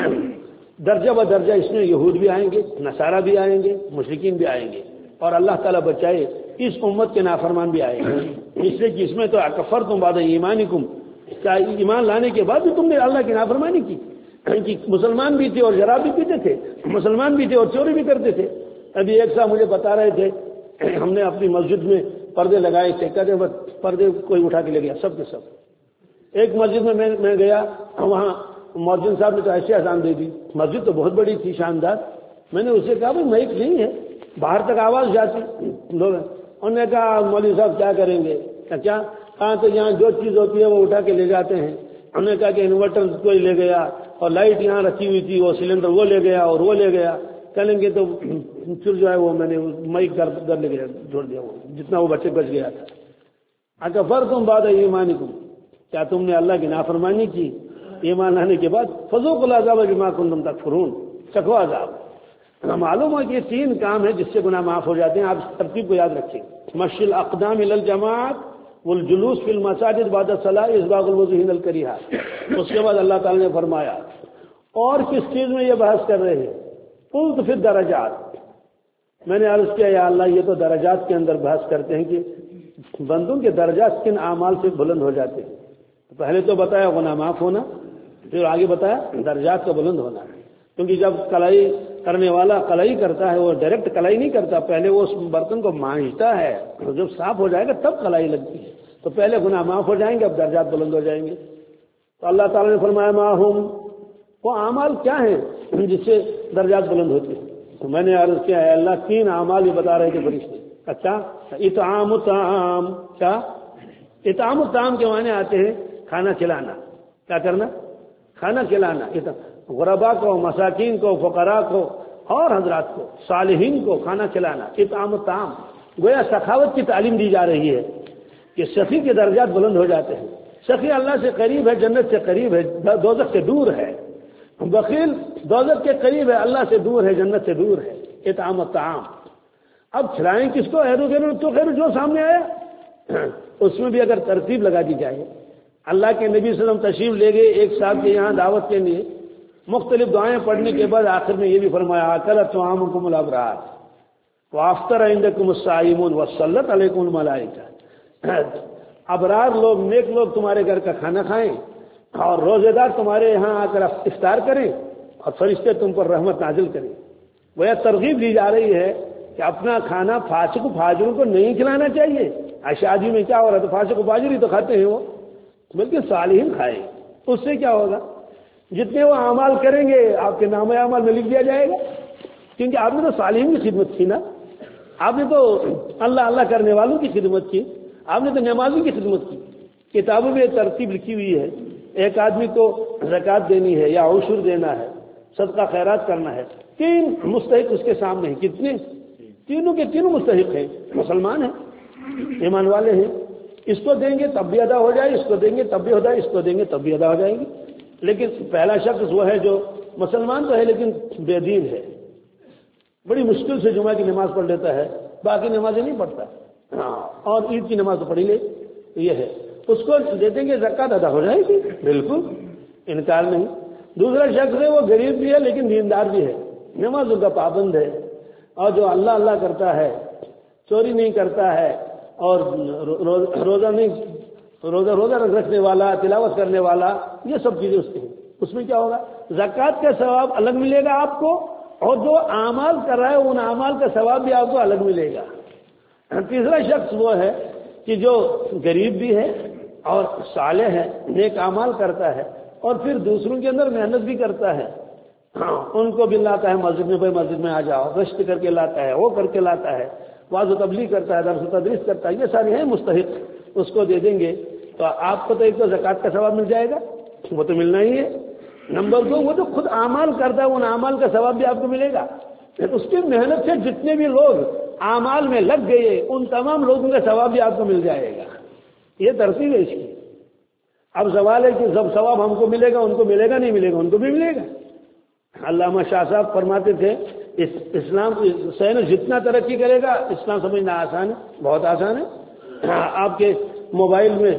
درجہ ب درجہ اس میں یہود بھی آئیں گے، نصارہ بھی آئیں گے، مشرکین بھی آئیں گے، اور اللہ تعالیٰ بچائے اس امت کے نافرمان بھی آئیں گے. اس لیے کہ اس میں تو اکفرتم بعد ایمانکم، کیا ایمان لانے کے بعد بھی تم نے اللہ کی نافرمانی کی؟ کہ مسلمان بھی تھے اور شراب بھی پیتے تھے، مسلمان بھی تھے اور چوری بھی کرتے تھے. ابھی ایک صاحب مجھے بتا رہے تھے، ہم نے اپنی مسجد میں پردے لگائے تھے، کہتے بس پردے کوئی اٹھا کے لے گیا سب کے سب. ایک مسجد میں میں گیا، وہاں مؤذن صاحب نے تو ایسے اذان دے دی، مسجد تو بہت بڑی تھی، شاندار. میں نے اسے کہا بھائی مائک نہیں ہے، باہر تک آواز جاتی لوگ. انہوں نے کہا مولوی صاحب کیا کریں گے؟ کیا کہاں تو یہاں جو چیز ہوتی ہے وہ اٹھا کے لے جاتے ہیں. انہوں نے کہا کہ انورٹر کوئی لے گیا، اور لائٹ یہاں رکھی ہوئی تھی، وہ سلنڈر وہ لے گیا اور وہ لے گیا. کہیں گے تو پھر جو ہے وہ میں نے مائک گھر گھر لے گیا، چھوڑ دیا، وہ جتنا وہ بچے بچ گیا تھا. اکفرتم بعد ایمانکم، کیا تم نے اللہ کی نافرمانی کی ایمان لانے کے بعد؟ فذوقوا العذاب بما کنتم تکفرون، چکھو عذاب. معلوم ہے کہ یہ تین کام ہیں جس سے گناہ معاف ہو جاتے ہیں. آپ اس ترتیب کو یاد رکھیں: مشی الاقدام الی الجماعت والجلوس فی المساجد بعد الصلاۃ اسباغ الوضوء حین الکریہۃ. اس کے بعد اللہ تعالی نے فرمایا اور کس چیز میں یہ بحث کر رہے ہیں؟ قلت فی الدرجات. میں نے عرض کیا یا اللہ یہ تو درجات کے اندر بحث کرتے ہیں کہ بندوں کے درجات کن اعمال سے بلند ہو جاتے ہیں. پہلے تو بتایا گناہ معاف ہونا، پھر آگے بتایا درجات کا بلند ہونا. کیونکہ جب کلائی کرنے والا کلائی کرتا ہے وہ ڈائریکٹ کلائی نہیں کرتا، پہلے وہ اس برتن کو مانجتا ہے، جب صاف ہو جائے گا تب کلائی لگتی ہے. تو پہلے گناہ معاف ہو جائیں گے، اب درجات بلند ہو جائیں گے. تو اللہ تعالیٰ نے فرمایا ما ہم، وہ اعمال کیا ہیں جس سے درجات بلند ہوتے ہیں؟ تو میں نے عرض کیا ہے اللہ تین اعمال یہ بتا رہے تھے فرشتے. اچھا، اطعام الطعام. کیا اطعام الطعام کے معنی آتے ہیں کھانا کھلانا. کیا کرنا؟ کھانا کھلانا. غربا کو، مساکین کو، فقراء کو اور حضرات کو، صالحین کو کھانا کھلانا. اطعام الطعام گویا سخاوت کی تعلیم دی جا رہی ہے کہ سخی کے درجات بلند ہو جاتے ہیں. سخی اللہ سے قریب ہے، جنت سے قریب ہے، دوزخ سے دور ہے. بخیل دوزخ کے قریب ہے، اللہ سے دور ہے، جنت سے دور ہے. اطعام الطعام. اب کھلائیں کس کو؟ خیر غیر تو خیر جو سامنے آیا. اس میں بھی اگر ترتیب لگا دی جائے، اللہ کے نبی صلی اللہ علیہ وسلم تشریف لے گئے ایک صاحب کے یہاں دعوت کے لیے، مختلف دعائیں پڑھنے کے بعد آخر میں یہ بھی فرمایا اکل طعامکم الابرار وافطر عندکم الصائمون وصلت علیکم الملائکہ. ابرار لوگ، نیک لوگ تمہارے گھر کا کھانا کھائیں اور روزے دار تمہارے یہاں آ کر افطار کریں اور فرشتے تم پر رحمت نازل کریں. وہ یہ ترغیب دی جا رہی ہے کہ اپنا کھانا فاسق و فاجروں کو نہیں کھلانا چاہیے. شادی میں کیا ہو رہا ہے تو فاسق و فاجر ہی تو کھاتے ہیں وہ، بلکہ صالحین کھائیں. اس سے کیا ہوگا؟ جتنے وہ اعمال کریں گے آپ کے نام اعمال میں لکھ دیا جائے گا. کیونکہ آپ نے تو صالحین کی خدمت کی نا، آپ نے تو اللہ اللہ کرنے والوں کی خدمت کی، آپ نے تو نمازوں کی خدمت کی. کتابوں میں ترتیب لکھی ہوئی ہے، ایک آدمی کو زکوٰۃ دینی ہے یا عشر دینا ہے، صدقہ خیرات کرنا ہے. تین مستحق اس کے سامنے ہیں. کتنے؟ تینوں کے تینوں مستحق ہیں، مسلمان ہیں، ایمان والے ہیں. اس کو دیں گے تب بھی ادا ہو جائے، اس کو دیں گے تب بھی ہو جائے، اس کو دیں گے تب بھی ادا ہو جائے گی. لیکن پہلا شخص وہ ہے جو مسلمان تو ہے لیکن بے دین ہے، بڑی مشکل سے جمعہ کی نماز پڑھ لیتا ہے، باقی نمازیں نہیں پڑھتا، اور عید کی نماز تو پڑھی لے. یہ ہے، اس کو دے دیں گے زکوٰۃ ادا ہو جائے گی، بالکل انکار نہیں. دوسرا شخص ہے وہ غریب بھی ہے لیکن دیندار بھی ہے، نمازوں کا پابند ہے، اور جو اللہ اللہ کرتا ہے، چوری نہیں کرتا ہے، اور روزہ نہیں روزہ روزہ رکھنے والا، تلاوت کرنے والا، یہ سب چیزیں اس کی ہیں. اس میں کیا ہوگا؟ زکوٰۃ کا ثواب الگ ملے گا آپ کو، اور جو اعمال کر رہا ہے ان اعمال کا ثواب بھی آپ کو الگ ملے گا. تیسرا شخص وہ ہے کہ جو غریب بھی ہے اور صالح ہے، نیک اعمال کرتا ہے، اور پھر دوسروں کے اندر محنت بھی کرتا ہے. ان کو بھی لاتا ہے مسجد میں، بھائی مسجد میں آ جاؤ، گشت کر کے لاتا ہے، وہ کر کے لاتا ہے، واعظ و تبلیغ کرتا ہے، درس و تدریس کرتا ہے. یہ سارے ہیں مستحق. اس کو دے دیں گے تو آپ کو تو ایک تو زکوٰۃ کا ثواب مل جائے گا، وہ تو ملنا ہی ہے. نمبر دو، وہ جو خود اعمال کرتا ہے ان اعمال کا ثواب بھی آپ کو ملے گا. اس کی محنت سے جتنے بھی لوگ اعمال میں لگ گئے ان تمام لوگوں کا ثواب بھی آپ کو مل جائے گا. یہ ترتیب ہے اس کی. اب سوال ہے کہ جب ثواب ہم کو ملے گا ان کو ملے گا نہیں ملے گا؟ ان کو بھی ملے گا. علامہ شاہ صاحب فرماتے تھے اس اسلام سین جتنا ترقی کرے گا اسلام سمجھنا آسان ہے، بہت آسان ہے. آپ کے موبائل میں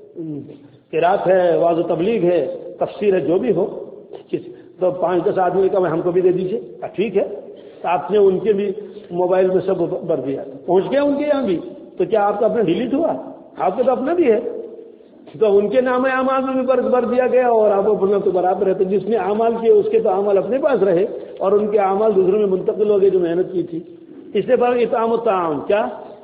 قرات ہے، واعظ و تبلیغ ہے، تفسیر ہے، جو بھی ہو تو پانچ دس آدمی کا ہم کو بھی دے دیجیے. ٹھیک ہے، تو آپ نے ان کے بھی موبائل میں سب بھر دیا، پہنچ گیا ان کے یہاں بھی، تو کیا آپ کا اپنا ڈیلیٹ ہوا؟ آپ کا تو اپنا بھی ہے. تو ان کے نام اعمال میں بھی بھر دیا گیا اور آپ اپنا تو برابر رہتے. جس نے اعمال کیے اس کے تو اعمال اپنے پاس رہے اور ان کے اعمال دوسروں میں منتقل ہو گئے جو محنت کی تھی. اس سے بڑا اطعام الطعام کیا؟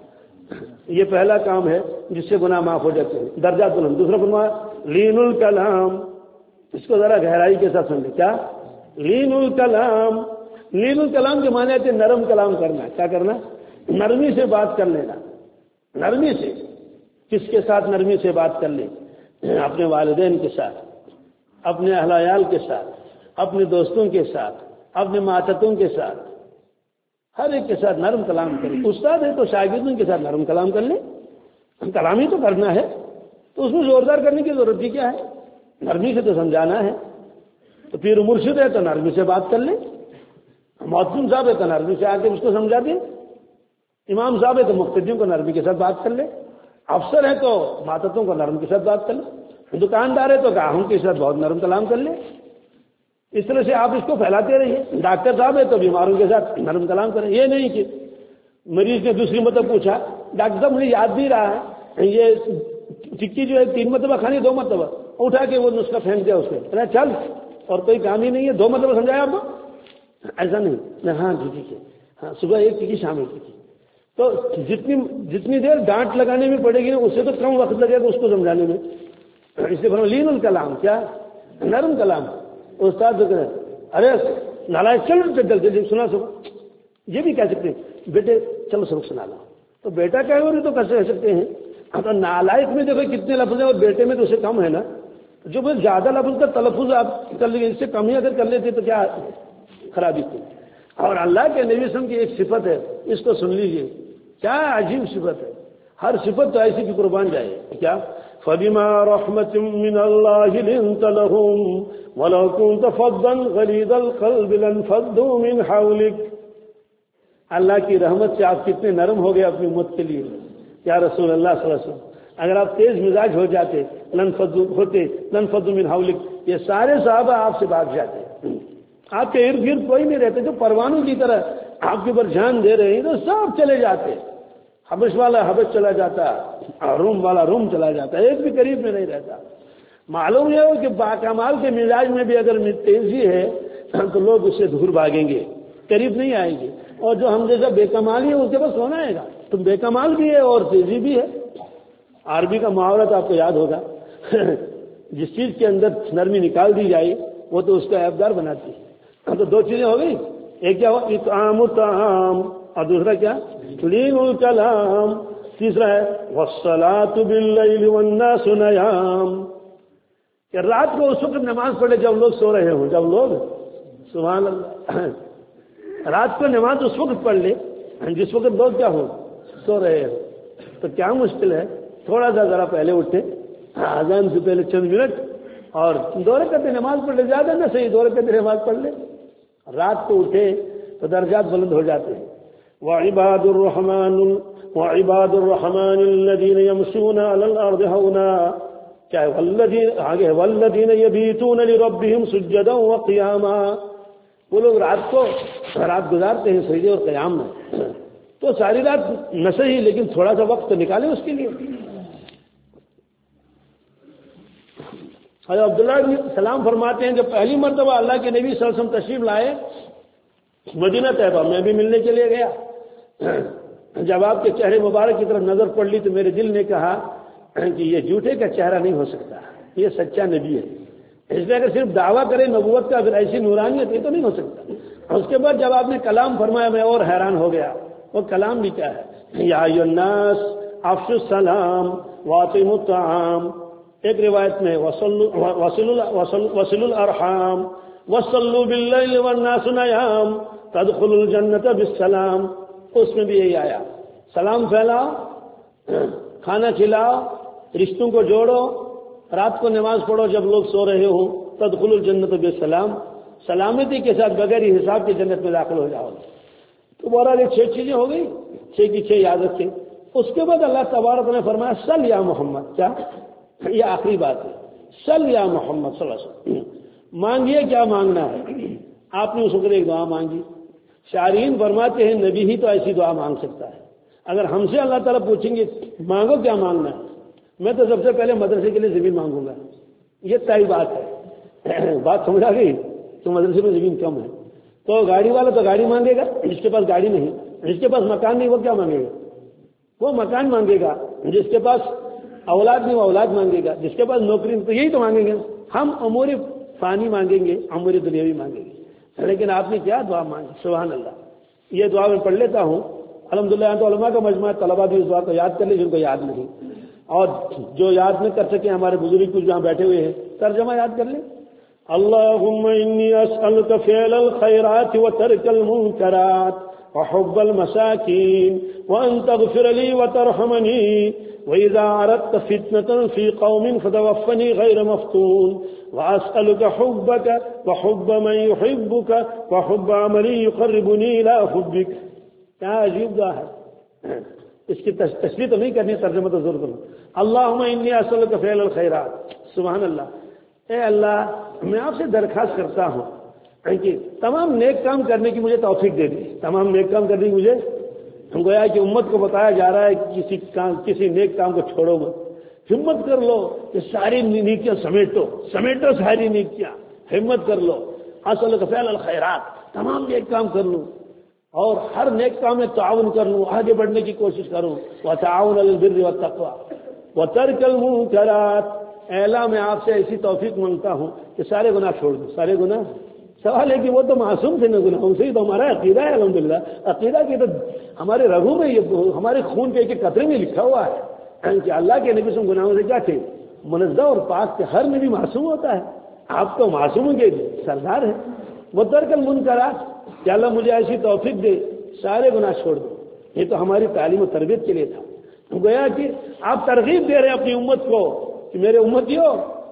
یہ پہلا کام ہے جس سے گناہ معاف ہو جاتے ہیں، درجات بلند. دوسرا فرمایا لین الکلام. اس کو ذرا گہرائی کے ساتھ سمجھے. کیا لین الکلام؟ لین الکلام کے معنی ہے نرم کلام کرنا. کیا کرنا؟ نرمی سے بات کر لینا. نرمی سے کس کے ساتھ نرمی سے بات کر لیں؟ اپنے والدین کے ساتھ، اپنے اہل عیال کے ساتھ، اپنے دوستوں کے ساتھ، اپنے ماتحتوں کے ساتھ، ہر ایک کے ساتھ نرم کلام کریں. استاد ہے تو شاگردوں کے ساتھ نرم کلام کر لیں. کلام ہی تو کرنا ہے تو اس میں زوردار کرنے کی ضرورت ہی کیا ہے؟ نرمی سے تو سمجھانا ہے. تو پیر مرشد ہے تو نرمی سے بات کر لیں. معصوم صاحب ہے تو نرمی سے آ کے اس کو سمجھا دیں. امام صاحب ہے تو مقتدیوں کو نرمی کے ساتھ بات کر لیں. افسر ہے تو ماتحتوں کو نرم کے ساتھ بات کر لیں. دکاندار ہے تو گاہکوں کے ساتھ بہت نرم کلام کر لیں. اس طرح سے آپ اس کو پھیلاتے رہیے. ڈاکٹر صاحب ہے تو بیماروں کے ساتھ نرم کلام کریں. یہ نہیں کہ مریض نے دوسری مرتبہ پوچھا ڈاکٹر صاحب مجھے یاد نہیں رہا ہے یہ ٹکی جو ہے تین مرتبہ کھانی دو مرتبہ، اٹھا کے وہ نسخہ پھینک دیا اس کو، چل اور کوئی کام ہی نہیں ہے، دو مرتبہ سمجھایا آپ کو. ایسا نہیں. ہاں جی ٹھیک ہے، ہاں صبح ایک ٹکی شام ایک ٹکی. تو جتنی جتنی دیر ڈانٹ لگانے میں پڑے گی نا اس سے تو کم وقت لگے گا اس کو سمجھانے میں. اس سے بنا لین الکلام. کیا؟ نرم کلام. استاد جو کہ ارے نالائق چل جلدی سنا سکو، یہ بھی کہہ سکتے ہیں بیٹے چلو سبق سنا لو. تو بیٹا کہے گا تو کیسے کہہ سکتے ہیں؟ تو نالائق میں دیکھو کتنے لفظ ہیں اور بیٹے میں تو اسے کم ہے نا. جو بس زیادہ لفظ کا تلفظ آپ کر لیں گے، اس سے کم ہی اگر کر لیتے تو کیا خرابی تھی. اور اللہ کے نبی وسلم کی ایک صفت ہے، اس کو سن لیجیے، کیا عجیب صفت ہے. ہر صفت تو ایسی کی قربان جائے. کیا؟ فَبِمَا رَحْمَةٍ مِّنَ اللَّهِ لِنتَ لَهُمْ وَلَوْ كُنتَ فَظًّا غَلِيظَ الْقَلْبِ لَانفَضُّوا مِنْ حَوْلِكَ. اللہ کی رحمت سے آپ کتنے نرم ہو گئے اپنی امت کے لیے. یا رسول اللہ صلی اللہ علیہ وسلم، اگر آپ تیز مزاج ہو جاتے لنفضوا ہوتے لنفضوا من حولک، یہ سارے صحابہ آپ سے بھاگ جاتے. آپ کے ارد گرد کوئی نہیں رہتے، جو پروانوں کی طرح آپ کے اوپر جان دے رہے ہیں تو سب چلے جاتے. حبش والا حبش چلا جاتا، روم والا روم چلا جاتا، ایک بھی قریب میں نہیں رہتا. معلوم یہ ہو کہ باکمال کے مزاج میں بھی اگر تیزی ہے تو لوگ اس سے دور بھاگیں گے، قریب نہیں آئیں گے. اور جو ہم جیسا بے کمال ہی ہے اس کے پاس کون آئے گا؟ تم بے کمال بھی ہے اور تیزی بھی ہے. عربی کا محاورہ تو آپ کو یاد ہوگا جس چیز کے اندر نرمی نکال دی جائے وہ تو اس کا عیبدار بناتی ہے. تو دو چیزیں ہو گئی، ایک کیا ہوا اطعام الطعام اور دوسرا کیا لین الکلام. تیسرا ہے والصلاۃ باللیل والناس نیام، کہ رات کو اس وقت نماز پڑھے جب لوگ سو رہے ہوں. جب لوگ سبحان اللہ رات کو نماز اس وقت پڑھ لے جس وقت لوگ کیا ہوں سو رہے ہوں. تو کیا مشکل ہے، تھوڑا سا ذرا پہلے اٹھے اذان سے پہلے چند منٹ اور دو رکعت نماز پڑھ لے. زیادہ نہ صحیح دو رکعت نماز پڑھ لے. رات کو اٹھے تو درجات بلند ہو جاتے ہیں. وعباد الرحمن وعباد الرحمن الذين يمشون على الارض هونا، کیا ہے والذین آگے والذین یبیتون لربهم سجدا وقیاما، وہ لوگ رات کو رات گزارتے ہیں سجدے اور قیام میں. تو ساری رات نہ صحیح لیکن تھوڑا سا وقت تو نکالیں اس کے لیے. حضرت عبداللہ بن سلام فرماتے ہیں جب پہلی مرتبہ اللہ کے نبی صلی اللہ علیہ وسلم تشریف لائے مدینہ طیبہ میں بھی ملنے کے لیے گیا. جب آپ کے چہرے مبارک کی طرف نظر پڑ لی تو میرے دل نے کہا کہ یہ جھوٹے کا چہرہ نہیں ہو سکتا، یہ سچا نبی ہے. اس لیے اگر صرف دعویٰ کرے نبوت کا پھر ایسی نورانیت یہ تو نہیں ہو سکتا. اس کے بعد جب آپ نے کلام فرمایا میں اور حیران ہو گیا. وہ کلام بھی کیا ہے، یا ایھا الناس افشوا السلام واطعموا الطعام. ایک روایت میں وصلوا الارحام وصلوا باللیل والناس نیام تدخل الجنت بالسلام، اس میں بھی یہی آیا، سلام پھیلاؤ، کھانا کھلاؤ، رشتوں کو جوڑو، رات کو نماز پڑھو جب لوگ سو رہے ہوں، تدخل الجنت بالسلام، سلامتی کے ساتھ بغیر حساب کی جنت میں داخل ہو جاؤ۔ تو بہرحال یہ چھ چیزیں ہو گئی، چھ کی چھ یاد رکھیں۔ اس کے بعد اللہ تبارک نے فرمایا صل یا محمد، کیا یہ آخری بات ہے، صل یا محمد صلی اللہ علیہ وسلم، مانگیے کیا مانگنا ہے۔ آپ نے اس وقت ایک دعا مانگی، شارحین فرماتے ہیں نبی ہی تو ایسی دعا مانگ سکتا ہے۔ اگر ہم سے اللہ تعالیٰ پوچھیں گے مانگو کیا مانگنا ہے، میں تو سب سے پہلے مدرسے کے لیے زمین مانگوں گا، یہ طے بات ہے۔ بات سمجھ آ گئی؟ تو مدرسے میں زمین کم ہے تو گاڑی والا تو گاڑی مانگے گا، جس کے پاس گاڑی نہیں، جس کے پاس مکان نہیں وہ کیا مانگے گا؟ وہ مکان مانگے گا۔ جس کے پاس اولاد نہیں وہ اولاد مانگے گا، جس کے پاس نوکری نہیں تو یہی تو مانگیں گے۔ ہم امور فانی مانگیں گے، امور دنیاوی مانگیں گے، لیکن آپ نے کیا دعا مانگی؟ سبحان اللہ۔ یہ دعا میں پڑھ لیتا ہوں، الحمدللہ یہاں تو علماء کا مجموعہ، طلبا بھی اس دعا کو یاد کر لیں جن کو یاد نہیں، اور جو یاد نہیں کر سکے ہمارے بزرگ کچھ جہاں بیٹھے ہوئے ہیں ترجمہ یاد کر لیں۔ اللهم إني أسألك فعل الخيرات وترك المنكرات وحب المساكين وأن تغفر لي وترحمني وإذا أردت فتنة في قوم فتوفني غير مفتون وأسألك حبك وحب من يحبك وحب عمل يقربني إلى حبك۔ کیا عجیب دعا ہے، اس کی تشریح تو نہیں کرنی، ترجمہ تو ضرور کروں۔ اللهم إني أسألك فعل الخيرات، سبحان اللہ۔ اے اللہ میں آپ سے درخواست کرتا ہوں کہ تمام نیک کام کرنے کی مجھے توفیق دے دی، تمام نیک کام کرنے کی مجھے، گویا کہ امت کو بتایا جا رہا ہے کہ کسی کام کسی نیک کام کو چھوڑو مت، ہمت کر لو کہ ساری نیکیاں سمیٹو سمیٹو ساری نیکیاں، ہمت کر لو۔ اصل کا فعل الخیرات، تمام نیک کام کر لوں اور ہر نیک کام میں تعاون کر لوں، آگے بڑھنے کی کوشش کروں۔ وتعاون علی البر والتقوی وترک المنکرات، اے اللہ میں آپ سے ایسی توفیق مانگتا ہوں کہ سارے گناہ چھوڑ دوں، سارے گناہ۔ سوال ہے کہ وہ تو معصوم تھے نا گناہوں سے، تو ہمارا عقیدہ ہے الحمدللہ، عقیدہ کی تو ہمارے رگوں میں، یہ ہمارے خون کے ایک ایک قطرے میں لکھا ہوا ہے کہ اللہ کے نبی سے گناہوں سے کیا تھے، منزہ اور پاک تھے۔ ہر نبی معصوم ہوتا ہے، آپ تو معصوموں کے سردار ہیں۔ وہ ترک المنکرات، کہ اللہ مجھے ایسی توفیق دے سارے گناہ چھوڑ دو۔ یہ تو ہماری تعلیم و تربیت کے لیے تھا۔ گویا کہ آپ ترغیب دے رہے ہیں اپنی امت کو کہ میرے امتیوں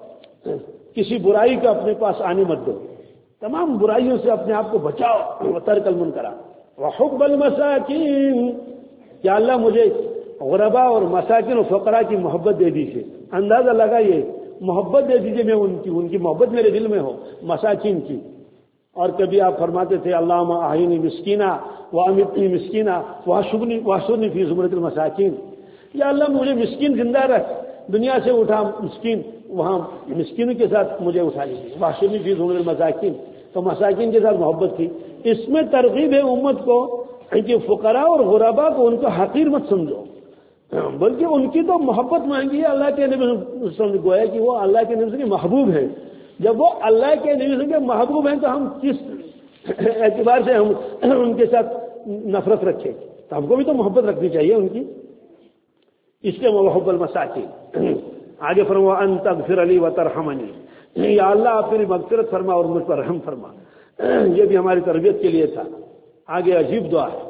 کسی برائی کا اپنے پاس آنے مت دو، تمام برائیوں سے اپنے آپ کو بچاؤ۔ وترک المنکرات وحب المساکین، یا اللہ مجھے غربا اور مساکین و فقراء کی محبت دے دیجیے۔ اندازہ لگائیے، محبت دے دیجیے میں ان کی، ان کی محبت میرے دل میں ہو، مساکین کی۔ اور کبھی آپ فرماتے تھے اللہم احینی مسکینہ وامیتنی مسکینہ واحشرنی واحشرنی فی زمرۃ المساکین، یا اللہ مجھے مسکین زندہ رکھ، دنیا سے اٹھا مسکین، وہاں مسکینوں کے ساتھ مجھے اٹھا لیجیے۔ واحشرنی فی زمرۃ المساکین، تو مساکین کے ساتھ محبت تھی۔ اس میں ترغیب ہے امت کو کہ فقراء اور غرباء کو ان کو حقیر مت سمجھو، بلکہ ان کی تو محبت مانگی ہے۔ اللہ کے نبی صلی اللہ علیہ وسلم گویا کہ وہ اللہ کے نبی کے محبوب ہیں۔ جب وہ اللہ کے نبی کے محبوب ہیں تو ہم کس اعتبار سے ہم ان کے ساتھ نفرت رکھیں؟ تو ہم کو بھی تو محبت رکھنی چاہیے ان کی۔ اس کے محب المساکین، آگے فرما ان تغفر لی وترحمنی، یا اللہ آپ میری مغفرت فرما اور مجھ پر رحم فرما۔ یہ بھی ہماری تربیت کے لیے تھا۔ آگے عجیب دعا ہے،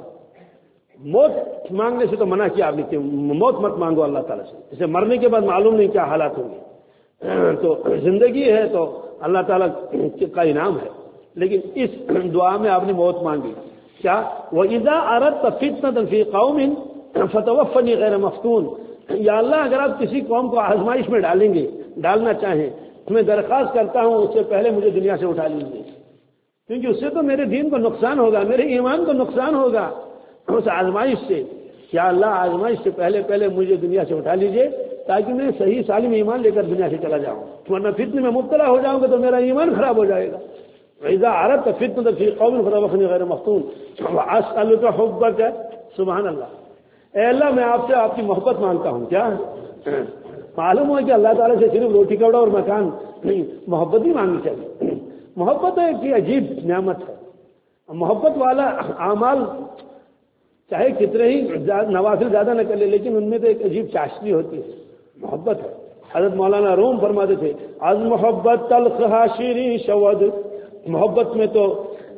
موت مانگنے سے تو منع کیا آپ نے کہ موت مت مانگو اللہ تعالیٰ سے، اسے مرنے کے بعد معلوم نہیں کیا حالات ہوں گے۔ تو زندگی ہے تو اللہ تعالیٰ کا انعام ہے، لیکن اس دعا میں آپ نے موت مانگی کیا؟ وَإِذَا أَرَدْتَ فِتْنَةً فِي قَوْمٍ فَتَوَفَّنِي غَيْرَ مَفْتُونٍ، یا اللہ اگر آپ کسی قوم کو آزمائش میں ڈالیں گے، ڈالنا چاہیں، میں درخواست کرتا ہوں اس سے پہلے مجھے دنیا سے اٹھا لیجیے، کیونکہ اس سے تو میرے دین کو نقصان ہوگا، میرے ایمان کو نقصان ہوگا اس آزمائش سے۔ یا اللہ آزمائش سے پہلے پہلے مجھے دنیا سے اٹھا لیجیے تاکہ میں صحیح سالم ایمان لے کر دنیا سے چلا جاؤں، ورنہ فتنے میں مبتلا ہو جاؤں گا تو میرا ایمان خراب ہو جائے گا۔ وَإِذَا أَرَدْتَ فِتْنَةً فِي قَوْمٍ فَتَوَفَّنِي غَيْرَ مَفْتُونٍ وَأَسْأَلُكَ حُبَّكَ، سبحان اللہ۔ اے اللہ میں آپ سے آپ کی محبت مانگتا ہوں۔ کیا معلوم ہو کہ اللہ تعالیٰ سے صرف روٹی کپڑا اور مکان نہیں، محبت بھی مانگنی چاہیے۔ محبت ایک عجیب نعمت ہے، محبت والا اعمال چاہے کتنے ہی نوافل زیادہ نہ کر لے لیکن ان میں تو ایک عجیب چاشنی ہوتی ہے، محبت ہے۔ حضرت مولانا روم فرماتے تھے از محبت تلخ شیریں شود، محبت میں تو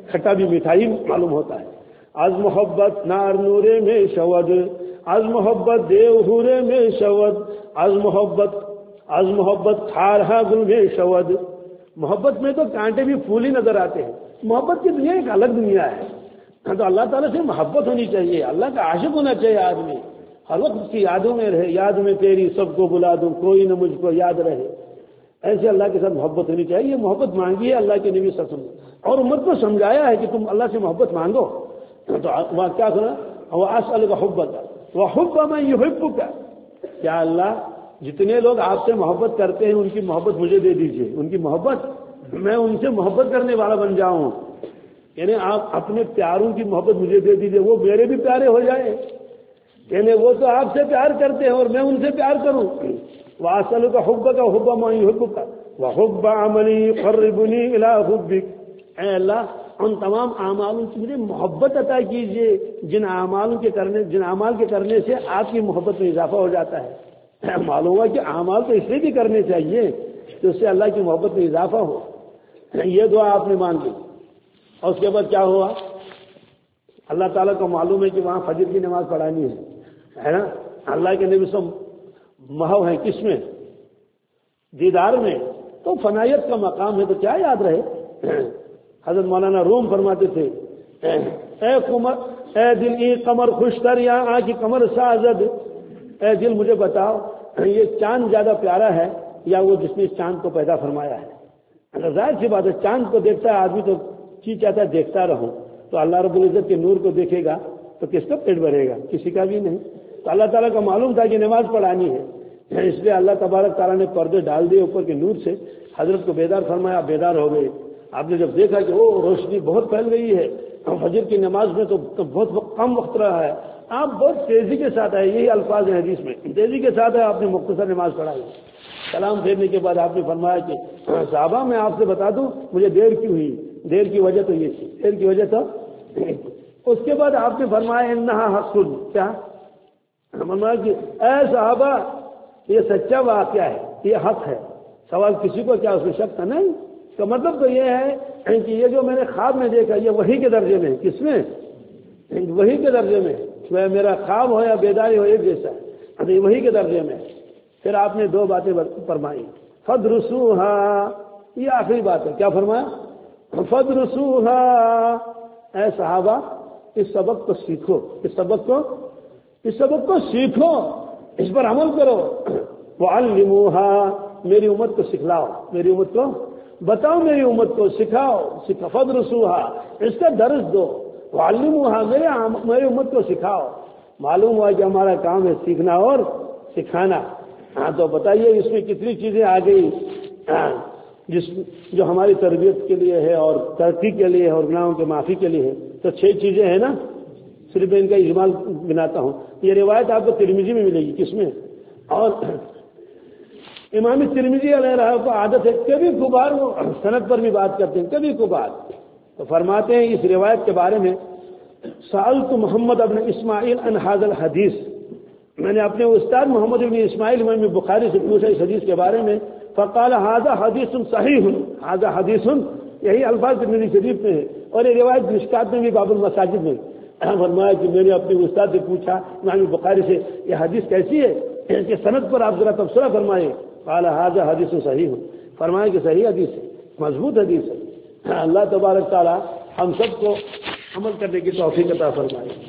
کھٹا بھی میٹھائی معلوم ہوتا ہے. از محبت نار نورے میں شود، از محبت دیو ہورے میں شود، از محبت از محبت کھارہا گل میں شود. محبت میں تو کانٹے بھی پھول ہی نظر آتے ہیں. محبت کی دنیا ایک الگ دنیا ہے. تو اللہ تعالیٰ سے محبت ہونی چاہیے، اللہ کا عاشق ہونا چاہیے آدمی. ہر وقت اس کی یادوں میں رہے، یاد میں تیری سب کو بلا دوں کوئی نہ مجھ کو یاد رہے. ایسے اللہ کے ساتھ محبت ہونی چاہیے. یہ محبت مانگی ہے اللہ کے نبی صلی اللہ علیہ وسلم، اور امت کو سمجھایا ہے کہ تم اللہ سے محبت مانگو. تو وہاں کیا سنا، وَأَسْأَلُكَ حُبَّكَ وَحُبَّ مَن يُحِبُّكَ. کیا اللہ جتنے لوگ آپ سے محبت کرتے ہیں ان کی محبت مجھے دے دیجئے، ان کی محبت میں ان سے محبت کرنے والا بن جاؤں. یعنی آپ اپنے پیاروں کی محبت مجھے دے دیجئے، وہ میرے بھی پیارے ہو جائیں. یعنی وہ تو آپ سے پیار کرتے ہیں اور میں ان سے پیار کروں. وَأَسْأَلُكَ حُبَّكَ وَحُبَّ مَن يُحِبُّكَ وَحُبَّ عَمَلٍ يُقَرِّبُنِي إِلَىٰ حُبِّكَ. اے اللہ ان تمام اعمالوں کی مجھے محبت عطا کیجئے جن اعمالوں کے کرنے جن اعمال کے کرنے سے آپ کی محبت میں اضافہ ہو جاتا ہے. معلوم ہوا کہ اعمال تو اس لیے بھی کرنے چاہیے کہ اس سے اللہ کی محبت میں اضافہ ہو. یہ دعا آپ نے مانگی. اور اس کے بعد کیا ہوا، اللہ تعالیٰ کو معلوم ہے کہ وہاں فجر کی نماز پڑھانی ہے ہے نا. اللہ کے نبی سب محو ہیں کس میں، دیدار میں. تو فنائیت کا مقام ہے تو کیا یاد رہے. حضرت مولانا روم فرماتے تھے، اے قمر اے دل ای قمر خوشتر یا آ کی قمر سازد. اے دل مجھے بتاؤ یہ چاند زیادہ پیارا ہے یا وہ جس نے اس چاند کو پیدا فرمایا ہے. ظاہر سی بات ہے چاند کو دیکھتا ہے آدمی تو چیز چاہتا ہے دیکھتا رہوں. تو اللہ رب العزت کے نور کو دیکھے گا تو کس کا پیٹ بھرے گا، کسی کا بھی نہیں. تو اللہ تعالیٰ کا معلوم تھا کہ نماز پڑھانی ہے، اس لیے اللہ تبارک تعالیٰ نے پردے ڈال دیے اوپر کے نور سے. حضرت کو بیدار فرمایا، بیدار ہو گئے. آپ نے جب دیکھا کہ وہ روشنی بہت پھیل گئی ہے، فجر کی نماز میں تو بہت کم وقت رہا ہے، آپ بہت تیزی کے ساتھ آئے. یہی الفاظ ہیں حدیث میں، تیزی کے ساتھ ہے آپ نے مختصر نماز پڑھائی. سلام پھیرنے کے بعد آپ نے فرمایا کہ صحابہ میں آپ سے بتا دوں مجھے دیر کیوں ہوئی. دیر کی وجہ تو یہ تھی، دیر کی وجہ تو اس کے بعد آپ نے فرمایا انہا حق. کیا فرمایا کہ اے صحابہ یہ سچا واقعہ ہے، یہ حق ہے. سوال کسی کو کیا اس میں شک تھا نہیں. اس کا مطلب تو یہ ہے کہ یہ جو میں نے خواب میں دیکھا یہ وحی کے درجے میں، کس میں، وحی کے درجے میں. میرا خواب ہو یا بیداری ہو ایک جیسا ہے، وحی کے درجے میں. پھر آپ نے دو باتیں فرمائی، فدرسوها، یہ آخری بات ہے. کیا فرمایا، فدرسوها. اے صحابہ اس سبق کو سیکھو، اس سبق کو اس سبق کو سیکھو، اس پر عمل کرو. وعلموها، میری امت کو سکھلاؤ، میری امت کو بتاؤ، میری امت کو سکھاؤ. فدرسوها، اس کا درس دو. وعلموها، میرے میری امت کو سکھاؤ. معلوم ہوا کہ ہمارا کام ہے سیکھنا اور سکھانا. ہاں تو بتائیے اس میں کتنی چیزیں آ گئی جس جو ہماری تربیت کے لیے ہے اور ترقی کے لیے ہے اور گناہوں کے معافی کے لیے ہے. تو چھ چیزیں ہیں نا، صرف ان کا اجمال بناتا ہوں. یہ روایت آپ کو ترمذی میں ملے گی. کس میں؟ اور امام ترمذی علیہ رحمہ کو عادت ہے کبھی کبھار وہ سند پر بھی بات کرتے ہیں، کبھی کبھار. تو فرماتے ہیں اس روایت کے بارے میں، سألت محمد ابن اسماعیل عن هذا الحدیث، میں نے اپنے استاد محمد ابن اسماعیل امام بخاری سے پوچھا اس حدیث کے بارے میں. فقال هذا حدیث صحیح، هذا حدیث، یہی الفاظ ترمذی شریف میں ہے اور یہ روایت مشکات میں بھی باب المساجد میں. فرمایا کہ میں نے اپنے استاد سے پوچھا امام بخاری سے یہ حدیث کیسی ہے کہ سند پر آپ ذرا تبصرہ فرمائیں. قال هذا حدیث صحیح، فرمایا کہ صحیح حدیث ہے، مضبوط حدیث ہے. اللہ تبارک تعالی ہم سب کو عمل کرنے کی توفیق عطا فرمائے.